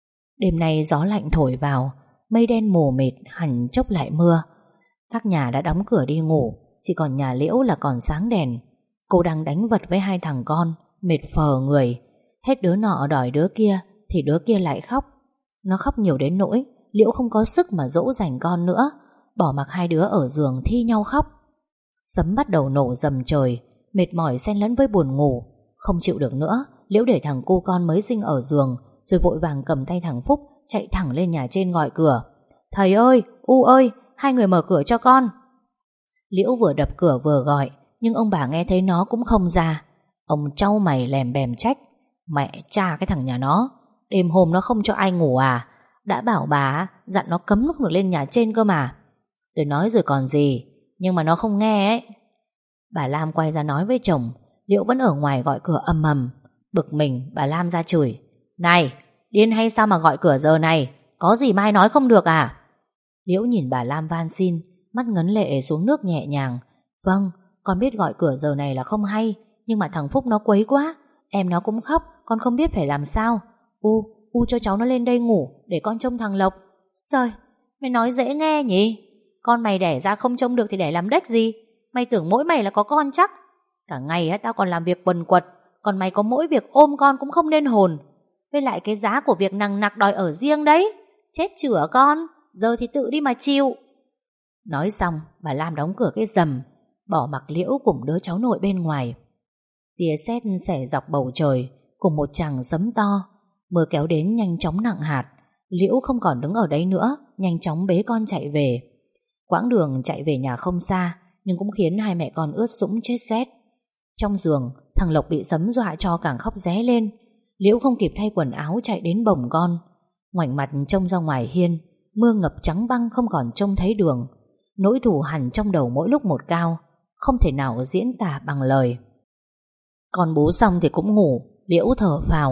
Đêm nay gió lạnh thổi vào, mây đen mù mịt hẳn chốc lại mưa. Các nhà đã đóng cửa đi ngủ, chỉ còn nhà Liễu là còn sáng đèn. Cô đang đánh vật với hai thằng con, mệt phờ người. Hết đứa nọ đòi đứa kia thì đứa kia lại khóc. Nó khóc nhiều đến nỗi Liễu không có sức mà dỗ dành con nữa, bỏ mặc hai đứa ở giường thi nhau khóc. Sấm bắt đầu nổ dầm trời, mệt mỏi xen lẫn với buồn ngủ. Không chịu được nữa, Liễu để thằng cu con mới sinh ở giường, rồi vội vàng cầm tay thằng Phúc chạy thẳng lên nhà trên gọi cửa: thầy ơi, U ơi, hai người mở cửa cho con. Liễu vừa đập cửa vừa gọi, nhưng ông bà nghe thấy nó cũng không ra. Ông trao mày lèm bèm trách: mẹ cha cái thằng nhà nó, đêm hôm nó không cho ai ngủ à? Đã bảo bà dặn nó cấm không được lên nhà trên cơ mà. Tôi nói rồi còn gì, nhưng mà nó không nghe ấy. Bà Lam quay ra nói với chồng, Liễu vẫn ở ngoài gọi cửa ầm ầm. Bực mình, bà Lam ra chửi: này, điên hay sao mà gọi cửa giờ này? Có gì mai nói không được à? Liễu nhìn bà Lam van xin, mắt ngấn lệ xuống nước nhẹ nhàng: vâng, con biết gọi cửa giờ này là không hay, nhưng mà thằng Phúc nó quấy quá, em nó cũng khóc, con không biết phải làm sao. U, U cho cháu nó lên đây ngủ để con trông thằng Lộc. Sời, mày nói dễ nghe nhỉ? Con mày đẻ ra không trông được thì đẻ làm đếch gì? Mày tưởng mỗi mày là có con chắc? Cả ngày á tao còn làm việc quần quật, còn mày có mỗi việc ôm con cũng không nên hồn. Với lại cái giá của việc nằng nặc đòi ở riêng đấy. Chết chửa con, giờ thì tự đi mà chịu. Nói xong, bà Lam đóng cửa cái rầm, bỏ mặc Liễu cùng đứa cháu nội bên ngoài. Tia sét xẻ dọc bầu trời, cùng một tràng sấm to. Mưa kéo đến nhanh chóng nặng hạt. Liễu không còn đứng ở đấy nữa, nhanh chóng bế con chạy về. Quãng đường chạy về nhà không xa, nhưng cũng khiến hai mẹ con ướt sũng chết rét. Trong giường, thằng Lộc bị sấm dọa cho càng khóc ré lên. Liễu không kịp thay quần áo chạy đến bồng con. Ngoảnh mặt trông ra ngoài hiên, mưa ngập trắng băng không còn trông thấy đường. Nỗi thù hằn trong đầu mỗi lúc một cao, không thể nào diễn tả bằng lời. Con bú xong thì cũng ngủ. Liễu thở phào.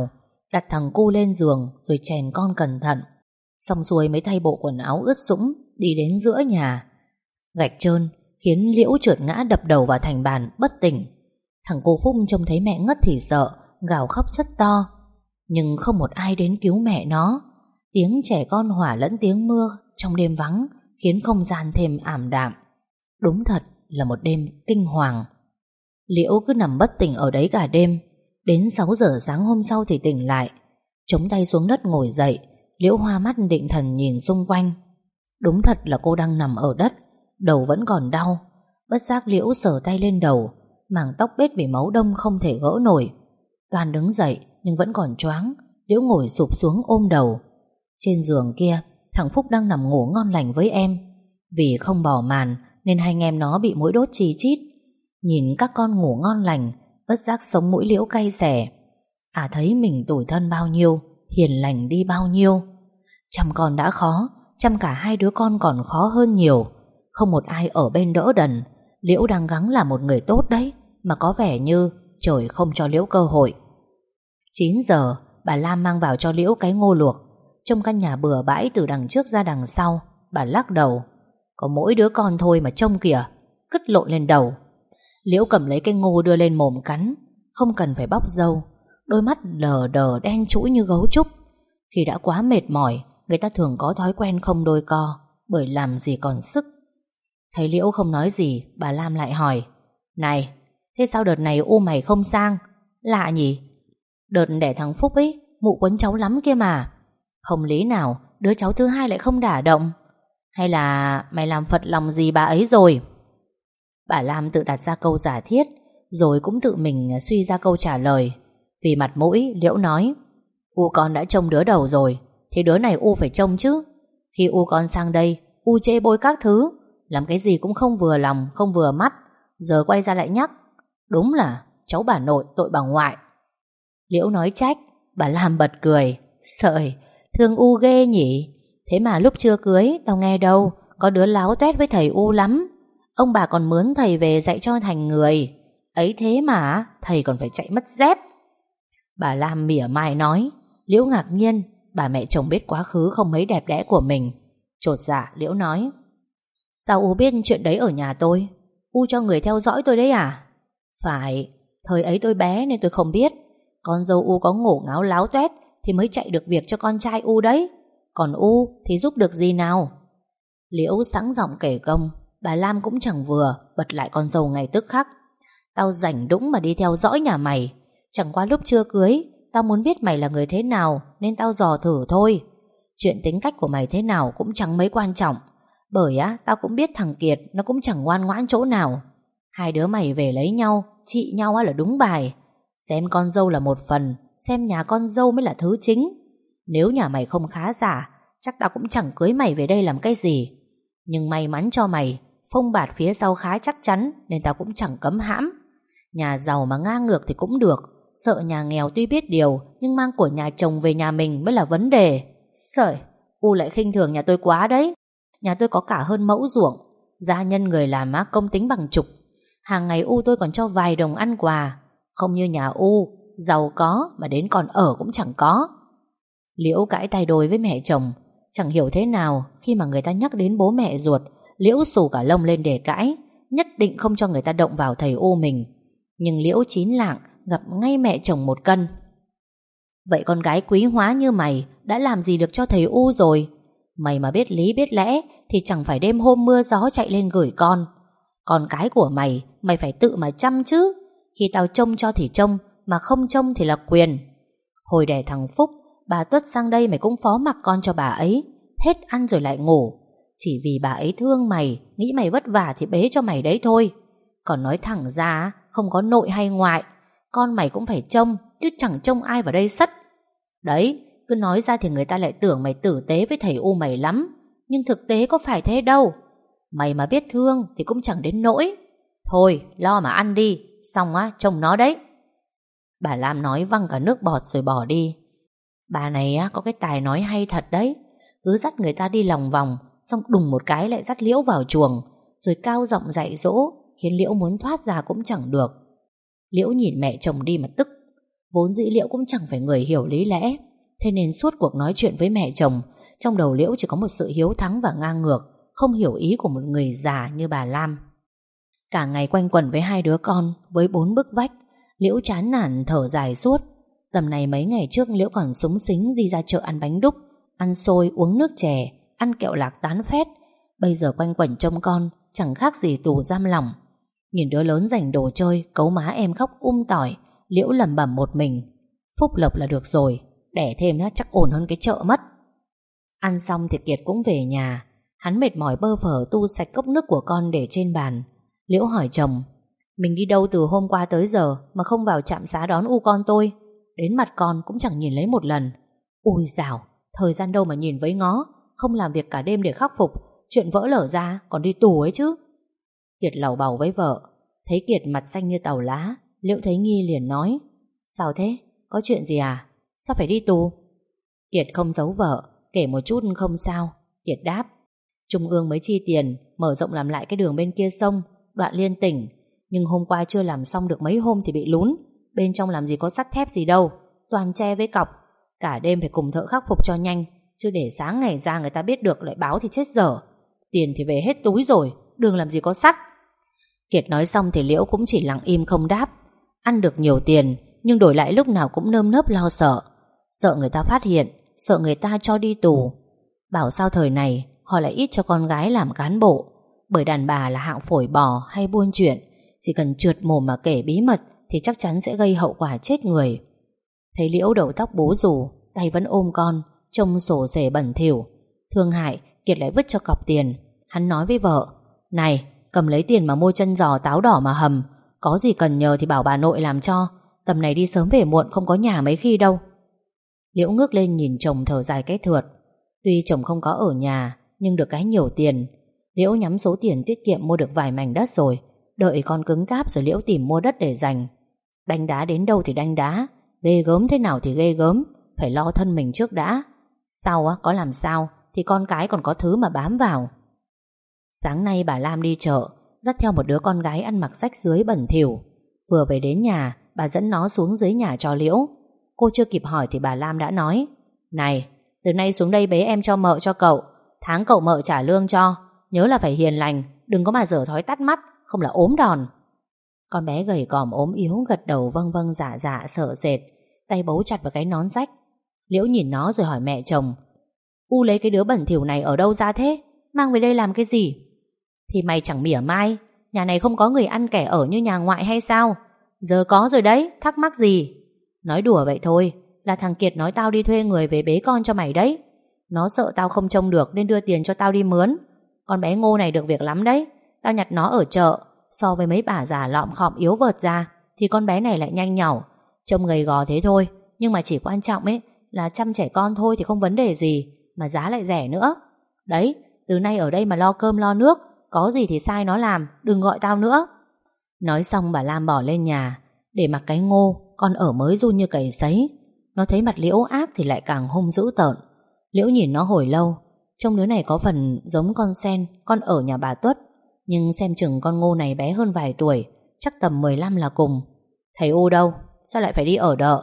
đặt thằng cu lên giường rồi chèn con cẩn thận. Xong xuôi mới thay bộ quần áo ướt sũng đi đến giữa nhà. Gạch trơn khiến Liễu trượt ngã đập đầu vào thành bàn bất tỉnh. Thằng cô Phúc trông thấy mẹ ngất thì sợ, gào khóc rất to. Nhưng không một ai đến cứu mẹ nó. Tiếng trẻ con hòa lẫn tiếng mưa trong đêm vắng khiến không gian thêm ảm đạm. Đúng thật là một đêm kinh hoàng. Liễu cứ nằm bất tỉnh ở đấy cả đêm. Đến sáu giờ sáng hôm sau thì tỉnh lại. Chống tay xuống đất ngồi dậy, Liễu hoa mắt định thần nhìn xung quanh. Đúng thật là cô đang nằm ở đất, đầu vẫn còn đau. Bất giác Liễu sờ tay lên đầu, mảng tóc bết vì máu đông không thể gỡ nổi. Toàn đứng dậy nhưng vẫn còn choáng. Liễu ngồi sụp xuống ôm đầu. Trên giường kia, thằng Phúc đang nằm ngủ ngon lành với em. Vì không bỏ màn nên hai anh em nó bị muỗi đốt chi chít. Nhìn các con ngủ ngon lành, bất giác sống mũi Liễu cay xè. À thấy mình tủi thân bao nhiêu, hiền lành đi bao nhiêu. Chăm con đã khó, chăm cả hai đứa con còn khó hơn nhiều. Không một ai ở bên đỡ đần. Liễu đang gắng là một người tốt đấy, mà có vẻ như trời không cho Liễu cơ hội. Chín giờ, bà Lam mang vào cho Liễu cái ngô luộc. Trong căn nhà bừa bãi từ đằng trước ra đằng sau, bà lắc đầu. Có mỗi đứa con thôi mà trông kìa, cứt lộn lên đầu. Liễu cầm lấy cái ngô đưa lên mồm cắn. Không cần phải bóc râu. Đôi mắt lờ đờ đen trũi như gấu trúc. Khi đã quá mệt mỏi, người ta thường có thói quen không đôi co, bởi làm gì còn sức. Thấy Liễu không nói gì, bà Lam lại hỏi. Này, thế sao đợt này u mày không sang? Lạ nhỉ? Đợt đẻ thằng Phúc ấy, mụ quấn cháu lắm kia mà. Không lý nào đứa cháu thứ hai lại không đả động. Hay là mày làm phật lòng gì bà ấy rồi? Bà Lam tự đặt ra câu giả thiết, rồi cũng tự mình suy ra câu trả lời. Vì mặt mũi, Liễu nói. U con đã trông đứa đầu rồi, thì đứa này U phải trông chứ. Khi U con sang đây, U chê bôi các thứ, làm cái gì cũng không vừa lòng, không vừa mắt. Giờ quay ra lại nhắc. Đúng là cháu bà nội tội bà ngoại. Liễu nói trách. Bà Lam bật cười. Sợi, thương U ghê nhỉ. Thế mà lúc chưa cưới tao nghe đâu có đứa láo tuét với thầy U lắm. Ông bà còn mướn thầy về dạy cho thành người. Ấy thế mà thầy còn phải chạy mất dép. Bà Lam mỉa mai nói. Liễu ngạc nhiên. Bà mẹ chồng biết quá khứ không mấy đẹp đẽ của mình. Chột dạ Liễu nói. Sao U biết chuyện đấy ở nhà tôi? U cho người theo dõi tôi đấy à? Phải, thời ấy tôi bé nên tôi không biết. Con dâu U có ngổ ngáo láo tuét thì mới chạy được việc cho con trai U đấy. Còn U thì giúp được gì nào? Liễu sẵn giọng kể công. Bà Lam cũng chẳng vừa, bật lại con dâu ngay tức khắc. Tao rảnh đũng mà đi theo dõi nhà mày. Chẳng qua lúc chưa cưới, tao muốn biết mày là người thế nào nên tao dò thử thôi. Chuyện tính cách của mày thế nào cũng chẳng mấy quan trọng. Bởi á, tao cũng biết thằng Kiệt nó cũng chẳng ngoan ngoãn chỗ nào. Hai đứa mày về lấy nhau, trị nhau á là đúng bài. Xem con dâu là một phần, xem nhà con dâu mới là thứ chính. Nếu nhà mày không khá giả, chắc tao cũng chẳng cưới mày về đây làm cái gì. Nhưng may mắn cho mày, phông bạt phía sau khá chắc chắn nên tao cũng chẳng cấm hãm. Nhà giàu mà ngang ngược thì cũng được. Sợ nhà nghèo tuy biết điều, nhưng mang của nhà chồng về nhà mình mới là vấn đề. Sợi, U lại khinh thường nhà tôi quá đấy. Nhà tôi có cả hơn mẫu ruộng. Gia nhân người làm á công tính bằng chục. Hàng ngày U tôi còn cho vài đồng ăn quà. Không như nhà U, giàu có mà đến còn ở cũng chẳng có. Liễu cãi tay đôi với mẹ chồng. Chẳng hiểu thế nào khi mà người ta nhắc đến bố mẹ ruột, Liễu xù cả lông lên để cãi. Nhất định không cho người ta động vào thầy U mình. Nhưng Liễu chín lạng gặp ngay mẹ chồng một cân. Vậy con gái quý hóa như mày đã làm gì được cho thầy U rồi? Mày mà biết lý biết lẽ thì chẳng phải đêm hôm mưa gió chạy lên gửi con. Con cái của mày, mày phải tự mà chăm chứ. Khi tao trông cho thì trông, mà không trông thì là quyền. Hồi đẻ thằng Phúc, bà Tuất sang đây mày cũng phó mặc con cho bà ấy. Hết ăn rồi lại ngủ. Chỉ vì bà ấy thương mày, nghĩ mày vất vả thì bế cho mày đấy thôi. Còn nói thẳng ra, không có nội hay ngoại, con mày cũng phải trông, chứ chẳng trông ai vào đây sất. Đấy, cứ nói ra thì người ta lại tưởng mày tử tế với thầy U mày lắm. Nhưng thực tế có phải thế đâu. Mày mà biết thương thì cũng chẳng đến nỗi. Thôi, lo mà ăn đi, xong á, trông nó đấy. Bà Lam nói văng cả nước bọt rồi bỏ đi. Bà này á, có cái tài nói hay thật đấy. Cứ dắt người ta đi lòng vòng, xong đùng một cái lại dắt Liễu vào chuồng, rồi cao giọng dạy dỗ, khiến Liễu muốn thoát ra cũng chẳng được. Liễu nhìn mẹ chồng đi mà tức. Vốn dĩ Liễu cũng chẳng phải người hiểu lý lẽ, thế nên suốt cuộc nói chuyện với mẹ chồng, trong đầu Liễu chỉ có một sự hiếu thắng và ngang ngược, không hiểu ý của một người già như bà Lam. Cả ngày quanh quẩn với hai đứa con, với bốn bức vách, Liễu chán nản thở dài suốt. Tầm này mấy ngày trước Liễu còn súng xính đi ra chợ ăn bánh đúc, ăn xôi, uống nước chè, ăn kẹo lạc tán phét. Bây giờ quanh quẩn trông con, chẳng khác gì tù giam lòng. Nhìn đứa lớn giành đồ chơi, cấu má em khóc um tỏi, Liễu lẩm bẩm một mình: phúc lộc là được rồi, đẻ thêm chắc ổn hơn cái chợ mất. Ăn xong thì Kiệt cũng về nhà. Hắn mệt mỏi bơ phờ tu sạch cốc nước của con để trên bàn. Liễu hỏi chồng: mình đi đâu từ hôm qua tới giờ mà không vào trạm xá đón u con tôi? Đến mặt con cũng chẳng nhìn lấy một lần. Ui dào, thời gian đâu mà nhìn với ngó, không làm việc cả đêm để khắc phục, chuyện vỡ lở ra còn đi tù ấy chứ. Kiệt lầu bầu với vợ. Thấy Kiệt mặt xanh như tàu lá, Liễu thấy nghi liền nói: sao thế? Có chuyện gì à? Sao phải đi tù? Kiệt không giấu vợ, kể một chút không sao. Kiệt đáp: Trung ương mới chi tiền mở rộng làm lại cái đường bên kia sông, đoạn liên tỉnh, nhưng hôm qua chưa làm xong được mấy hôm thì bị lún. Bên trong làm gì có sắt thép gì đâu, toàn tre với cọc. Cả đêm phải cùng thợ khắc phục cho nhanh, chứ để sáng ngày ra người ta biết được lại báo thì chết dở. Tiền thì về hết túi rồi, đường làm gì có sắt. Kiệt nói xong thì Liễu cũng chỉ lặng im không đáp. Ăn được nhiều tiền, nhưng đổi lại lúc nào cũng nơm nớp lo sợ. Sợ người ta phát hiện, sợ người ta cho đi tù. Bảo sao thời này họ lại ít cho con gái làm cán bộ, bởi đàn bà là hạng phổi bò hay buôn chuyện, chỉ cần trượt mồm mà kể bí mật thì chắc chắn sẽ gây hậu quả chết người. Thấy Liễu đầu tóc bú rủ, tay vẫn ôm con, trông sổ sể bẩn thỉu. Thương hại, Kiệt lại vứt cho cọc tiền. Hắn nói với vợ: này, cầm lấy tiền mà mua chân giò táo đỏ mà hầm, có gì cần nhờ thì bảo bà nội làm cho. Tầm này đi sớm về muộn không có nhà mấy khi đâu. Liễu ngước lên nhìn chồng thở dài cái thượt. Tuy chồng không có ở nhà, nhưng được cái nhiều tiền. Liễu nhắm số tiền tiết kiệm mua được vài mảnh đất rồi, đợi con cứng cáp rồi Liễu tìm mua đất để dành. Đánh đá đến đâu thì đánh đá, ghê gớm thế nào thì ghê gớm, phải lo thân mình trước đã. Sau á, có làm sao thì con cái còn có thứ mà bám vào. Sáng nay bà Lam đi chợ, dắt theo một đứa con gái ăn mặc rách rưới bẩn thỉu. Vừa về đến nhà, bà dẫn nó xuống dưới nhà cho Liễu. Cô chưa kịp hỏi thì bà Lam đã nói: này, từ nay xuống đây bế em cho mợ cho cậu, tháng cậu mợ trả lương cho, nhớ là phải hiền lành, đừng có mà dở thói tắt mắt, không là ốm đòn. Con bé gầy còm ốm yếu gật đầu vâng vâng dạ dạ sợ sệt, tay bấu chặt vào cái nón rách. Liễu nhìn nó rồi hỏi mẹ chồng: U lấy cái đứa bẩn thỉu này ở đâu ra thế? Mang về đây làm cái gì? Thì mày chẳng mỉa mai, nhà này không có người ăn kẻ ở như nhà ngoại hay sao? Giờ có rồi đấy, thắc mắc gì? Nói đùa vậy thôi, là thằng Kiệt nói tao đi thuê người về bế con cho mày đấy. Nó sợ tao không trông được nên đưa tiền cho tao đi mướn. Con bé Ngô này được việc lắm đấy. Tao nhặt nó ở chợ, so với mấy bà già lọm khọm yếu vợt ra thì con bé này lại nhanh nhảu. Trông gầy gò thế thôi, nhưng mà chỉ quan trọng ấy là chăm trẻ con thôi thì không vấn đề gì, mà giá lại rẻ nữa. Đấy, từ nay ở đây mà lo cơm lo nước, có gì thì sai nó làm, đừng gọi tao nữa. Nói xong bà Lam bỏ lên nhà, để mặc cái Ngô con ở mới run như cầy sấy. Nó thấy mặt Liễu ác thì lại càng hung dữ tợn. Liễu nhìn nó hồi lâu, trông đứa này có phần giống con Sen, con ở nhà bà Tuất, nhưng xem chừng con Ngô này bé hơn vài tuổi, chắc tầm mười lăm là cùng. Thầy U đâu? Sao lại phải đi ở đợ?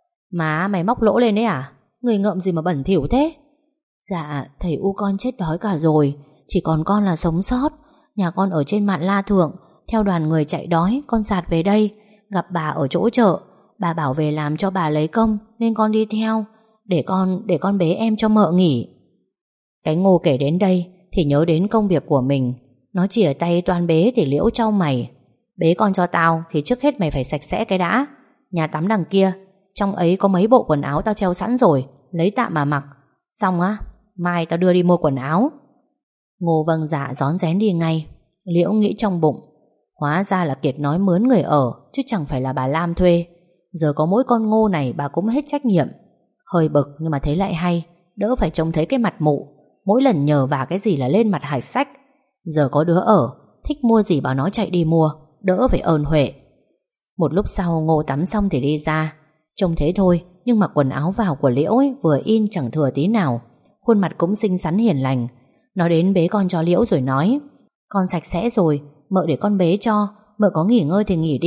Má mày móc lỗ lên đấy à? Người ngợm gì mà bẩn thỉu thế? Dạ thầy U con chết đói cả rồi, chỉ còn con là sống sót. Nhà con ở trên Mạn La Thượng, theo đoàn người chạy đói con sạt về đây, gặp bà ở chỗ chợ. Bà bảo về làm cho bà lấy công nên con đi theo, để con để con bế em cho mợ nghỉ. Cái Ngô kể đến đây thì nhớ đến công việc của mình. Nó chìa tay toan bế thì Liễu trao mày: bế con cho tao thì trước hết mày phải sạch sẽ cái đã. Nhà tắm đằng kia, trong ấy có mấy bộ quần áo tao treo sẵn rồi, lấy tạm mà mặc. Xong á, mai tao đưa đi mua quần áo. Ngô vâng dạ rón rén đi ngay. Liễu nghĩ trong bụng: hóa ra là Kiệt nói mướn người ở, chứ chẳng phải là bà Lam thuê. Giờ có mỗi con Ngô này bà cũng hết trách nhiệm. Hơi bực nhưng mà thấy lại hay, đỡ phải trông thấy cái mặt mụ, mỗi lần nhờ vả cái gì là lên mặt hạch sách. Giờ có đứa ở, thích mua gì bảo nó chạy đi mua, đỡ phải ơn huệ. Một lúc sau Ngô tắm xong thì đi ra. Trông thế thôi, nhưng mặc quần áo vào của Liễu ấy, vừa in chẳng thừa tí nào. Khuôn mặt cũng xinh xắn hiền lành. Nó đến bế con cho Liễu rồi nói: con sạch sẽ rồi, mợ để con bế cho, mợ có nghỉ ngơi thì nghỉ đi,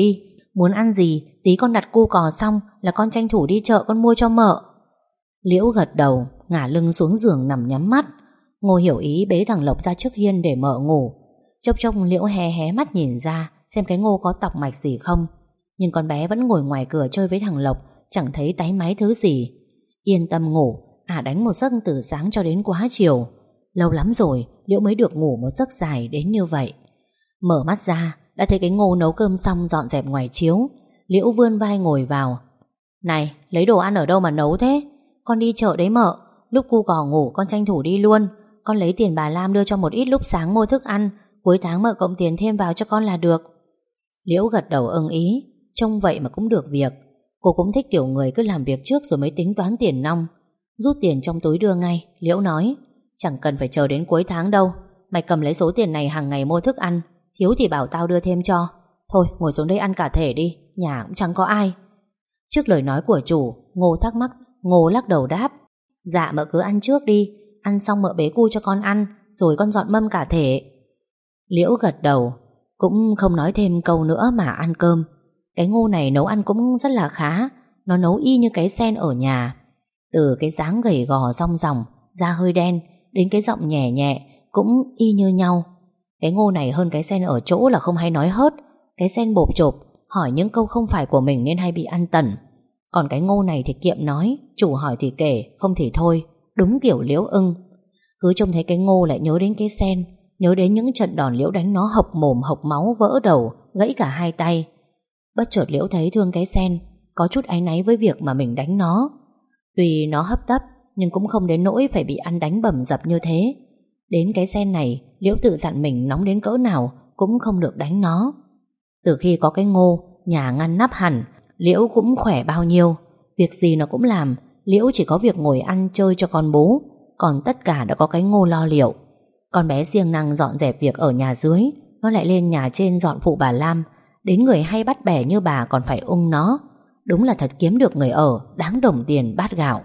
Muốn ăn gì tí con đặt cu cò xong là con tranh thủ đi chợ con mua cho mợ. Liễu gật đầu, ngả lưng xuống giường nằm nhắm mắt. Ngô hiểu ý bế thằng Lộc ra trước hiên để mợ ngủ. Chốc chốc Liễu hé hé mắt nhìn ra xem cái Ngô có tọc mạch gì không, nhưng con bé vẫn ngồi ngoài cửa chơi với thằng Lộc, chẳng thấy táy máy thứ gì. Yên tâm ngủ, à đánh một giấc từ sáng cho đến quá chiều. Lâu lắm rồi Liễu mới được ngủ một giấc dài đến như vậy. Mở mắt ra đã thấy cái Ngô nấu cơm xong dọn dẹp ngoài chiếu. Liễu vươn vai ngồi vào. Này, lấy đồ ăn ở đâu mà nấu thế? Con đi chợ đấy mợ. Lúc cu cò ngủ con tranh thủ đi luôn. Con lấy tiền bà Lam đưa cho một ít lúc sáng mua thức ăn, cuối tháng mợ cộng tiền thêm vào cho con là được. Liễu gật đầu ưng ý. Trông vậy mà cũng được việc. Cô cũng thích kiểu người cứ làm việc trước rồi mới tính toán tiền nong. Rút tiền trong túi đưa ngay. Liễu nói, chẳng cần phải chờ đến cuối tháng đâu. Mày cầm lấy số tiền này hàng ngày mua thức ăn, thiếu thì bảo tao đưa thêm cho. Thôi ngồi xuống đây ăn cả thể đi, nhà cũng chẳng có ai. Trước lời nói của chủ, Ngô thắc mắc. Ngô lắc đầu đáp, dạ mợ cứ ăn trước đi, ăn xong mợ bế cu cho con ăn, rồi con dọn mâm cả thể. Liễu gật đầu, cũng không nói thêm câu nữa mà ăn cơm. Cái Ngô này nấu ăn cũng rất là khá. Nó nấu y như cái sen ở nhà. Từ cái dáng gầy gò rong ròng, da hơi đen, đến cái giọng nhẹ nhẹ cũng y như nhau. Cái Ngô này hơn cái sen ở chỗ là không hay nói hớt. Cái sen bộp chộp, hỏi những câu không phải của mình nên hay bị ăn tẩn. Còn cái Ngô này thì kiệm nói, chủ hỏi thì kể, không thì thôi. Đúng kiểu Liễu ưng. Cứ trông thấy cái Ngô lại nhớ đến cái sen, nhớ đến những trận đòn Liễu đánh nó hộc mồm hộc máu vỡ đầu, gãy cả hai tay. Bất chợt Liễu thấy thương cái sen, có chút áy náy với việc mà mình đánh nó. Tuy nó hấp tấp, nhưng cũng không đến nỗi phải bị ăn đánh bầm dập như thế. Đến cái sen này, Liễu tự dặn mình nóng đến cỡ nào cũng không được đánh nó. Từ khi có cái Ngô, nhà ngăn nắp hẳn, Liễu cũng khỏe bao nhiêu. Việc gì nó cũng làm. Liễu chỉ có việc ngồi ăn chơi cho con bú, còn tất cả đã có cái Ngô lo liệu. Con bé siêng năng dọn dẹp việc ở nhà dưới, nó lại lên nhà trên dọn phụ bà Lam. Đến người hay bắt bẻ như bà còn phải ung nó. Đúng là thật kiếm được người ở, đáng đồng tiền bát gạo.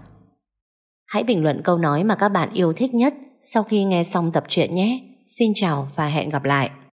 Hãy bình luận câu nói mà các bạn yêu thích nhất sau khi nghe xong tập truyện nhé. Xin chào và hẹn gặp lại.